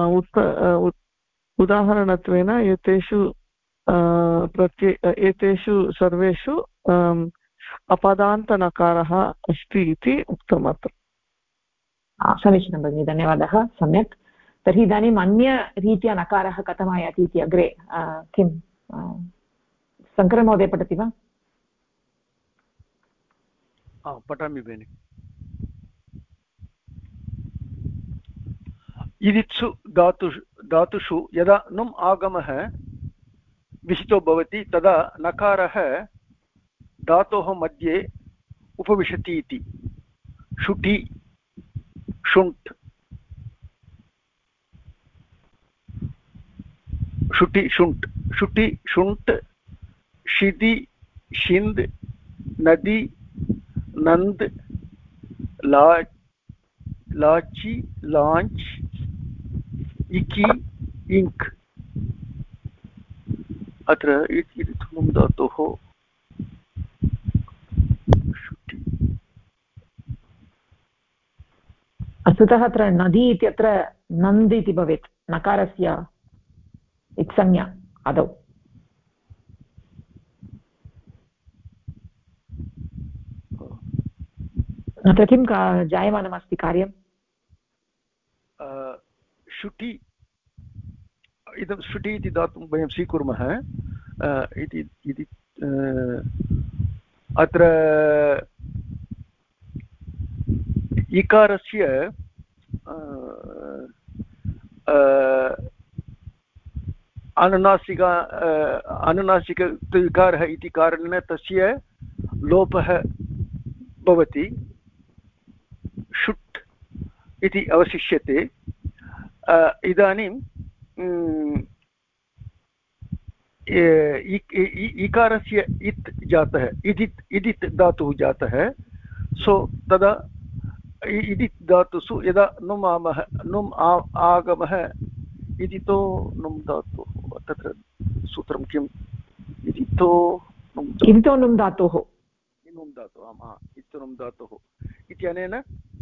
उदाहरणत्वेन एतेषु सर्वेषु अपदान्तनकारः अस्ति इति उक्तम् अत्र। समीचीनं भगिनि, धन्यवादः, सम्यक्। तर्हि इदानीम् अन्यरीत्या नकारः कथम् आयाति इति अग्रे किं शङ्करमहोदय पठति वा? पठामि भगिनि। इदित्सु धातुषु यदा नुम् आगमः विहितो भवति तदा नकारः धातोः मध्ये उपविशति इति। शुटि, शुण्ट्, शुटि शुण्ट्, शुटि शुण्ट्, शिदि शिन्द्, नदी नन्द्, लाचि लाञ्च्, इकि इङ्क्। अत्र इत्थं धातोः वस्तुतः अत्र नदी इत्यत्र नन्द् इति भवेत्, नकारस्य इत्संज्ञा आदौ। अत्र किं जायमानमस्ति कार्यं? शुटि, इदं शुटि इति धातुं वयं स्वीकुर्मः इति अत्र इकारस्य अनुनासिक इकारः इति कारणेन तस्य लोपः भवति, शुट् इति अवशिष्यते। इदानीं इकारस्य इत् जातः, इदित् धातुः जातः। सो तदा इदित् धातुषु यदा नुम् आगमः इदितो नुम् धातुः, तत्र सूत्रं किम्? इदितो नुम् धातुः, इदितो नुम् धातुः इत्यनेन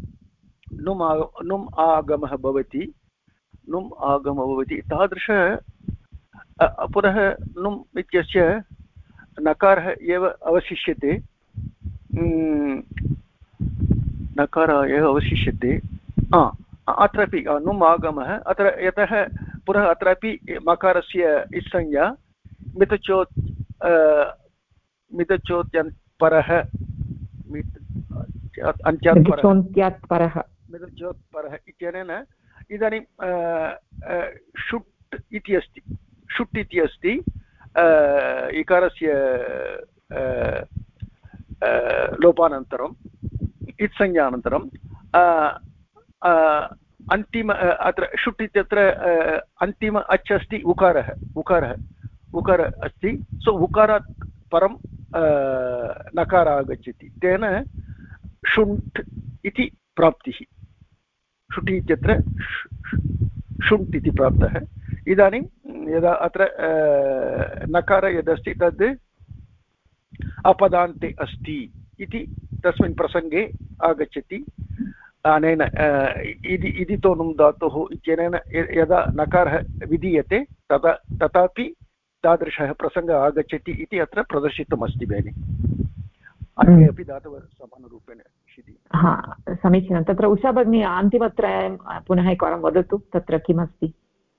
नुम् आगमः भवति, नुम् आगमः भवति। तादृश पुनः नुम् इत्यस्य नकारः एव अवशिष्यते, नकारः एव अवशिष्यते। अत्रापि नुम् आगमः, अत्र यतः पुनः अत्रापि मकारस्य इत्संज्ञा मितचोत्यात् परः, मितचोत्परः इत्यनेन इदानीं शुट् इति अस्ति, शुट् इति अस्ति इकारस्य लोपानन्तरम् इत्संज्ञानन्तरं अन्तिम अत्र शुट् इत्यत्र अन्तिम अच् अस्ति उकारः, उकार अस्ति। सो उकारात् परं नकारः आगच्छति, तेन शुण्ट् इति प्राप्तिः। शुटि इत्यत्र शुण्ट् इति प्राप्तः। इदानीं यदा अत्र नकारः यदस्ति तद् अपदान्ते अस्ति इति तस्मिन् प्रसङ्गे आगच्छति। अनेन इदितो नुम् धातुः इत्यनेन यदा नकारः विधीयते तथापि तादृशः प्रसङ्गः आगच्छति इति अत्र प्रदर्शितमस्ति भगिनि। अन्ये अपि धातवः समानरूपेण शिति। समीचीनं। तत्र उषा भगिनी अन्तिमत्र पुनः एकवारं वदतु, तत्र किमस्ति?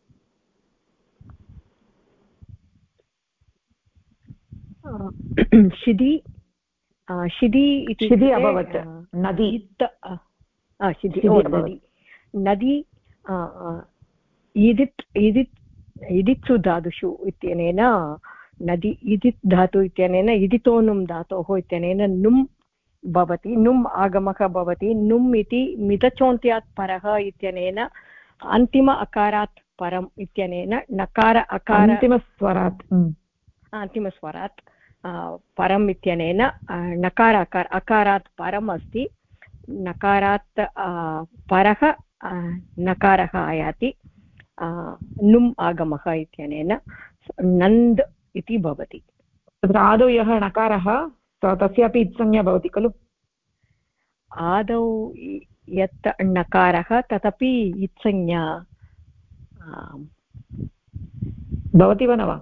शिदि इति अभवत्, नदी नदी इदित्सु धातुषु इत्यनेन नदी इदित् धातु इत्यनेन इदितो नुम् धातोः इत्यनेन नुम् भवति नुम् आगमः भवति नुम् इति मितचोन्त्यात् परः इत्यनेन अन्तिम अकारात् परम् इत्यनेन नकार अकार अन्तिमस्वरात् परम् इत्यनेन नकार अकारात् परम् अस्ति नकारात् परः नकारः आयाति नुम् आगमः इत्यनेन नन्द् इति भवति। तत्र आदौ यः नकारः तस्यापि इत्संज्ञा भवति खलु? आदौ यत् नकारः तदपि इत्संज्ञा भवति वा न वा?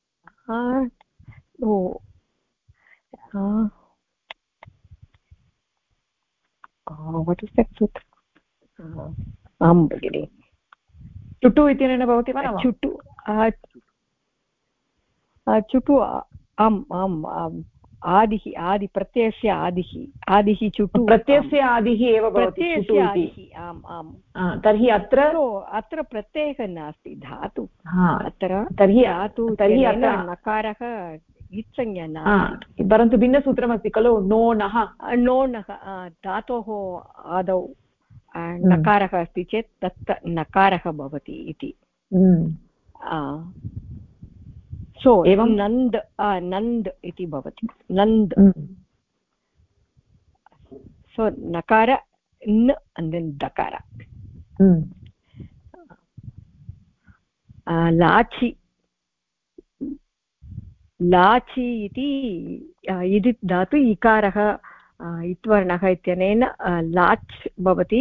what is that सूत्र? आं भगिनि चुटु इत्यनेन भवति वा न वा? चुटु आम् आम् आदि प्रत्ययस्य आदिः चुटु प्रत्ययस्य आदिः एव भवति चुटु इति। आम् आम् तर्हि अत्र प्रत्ययः नास्ति धातु अत्र तर्हि नकारः इत्संज्ञा नास्ति परन्तु भिन्नसूत्रमस्ति खलु नोनः धातोः आदौ नकारः अस्ति चेत् तत् नकारः भवति इति। सो एवं नन्द् इति भवति नन्द् सो नकार न दकार लाचि इति इदित् धातु इकारः इत्वर्णः इत्यनेन लाच् भवति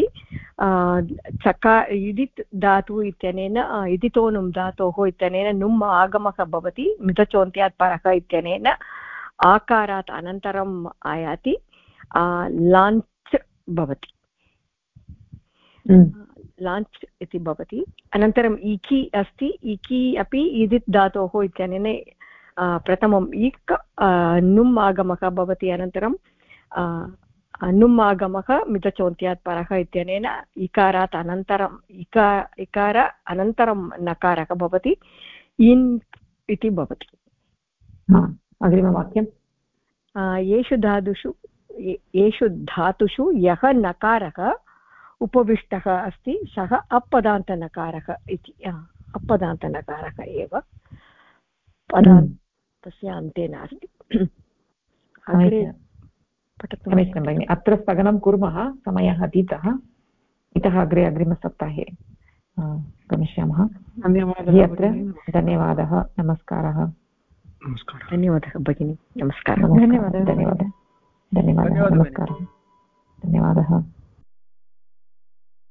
इदित् धातु इत्यनेन इदितोनुं धातोः इत्यनेन नुम् आगमः भवति मितचोन्त्यात् परः इत्यनेन आकारात् अनन्तरम् आयाति लाञ्च् भवति लाञ्च् इति भवति। अनन्तरम् इकि अस्ति इकि अपि इदित् धातोः इत्यनेन प्रथमम् इक् नुम् आगमः भवति अनन्तरं नुम् आगमः मितचोन्त्यात् परः इत्यनेन इकारात् अनन्तरम् इकार अनन्तरं नकारः भवति इन् इति भवति। अग्रिमवाक्यं येषु धातुषु यः नकारः उपविष्टः अस्ति सः अपदान्तनकारः इति अपदान्तनकारः एव पदान्तस्य अन्ते नास्ति। समीचीनं भगिनि अत्र स्थगनं कुर्मः समयः अतीतः इतः अग्रे अग्रिमसप्ताहे गमिष्यामः। धन्यवादः नमस्कारः। धन्यवादः भगिनि नमस्कारः। धन्यवादः नमस्कारः धन्यवादः।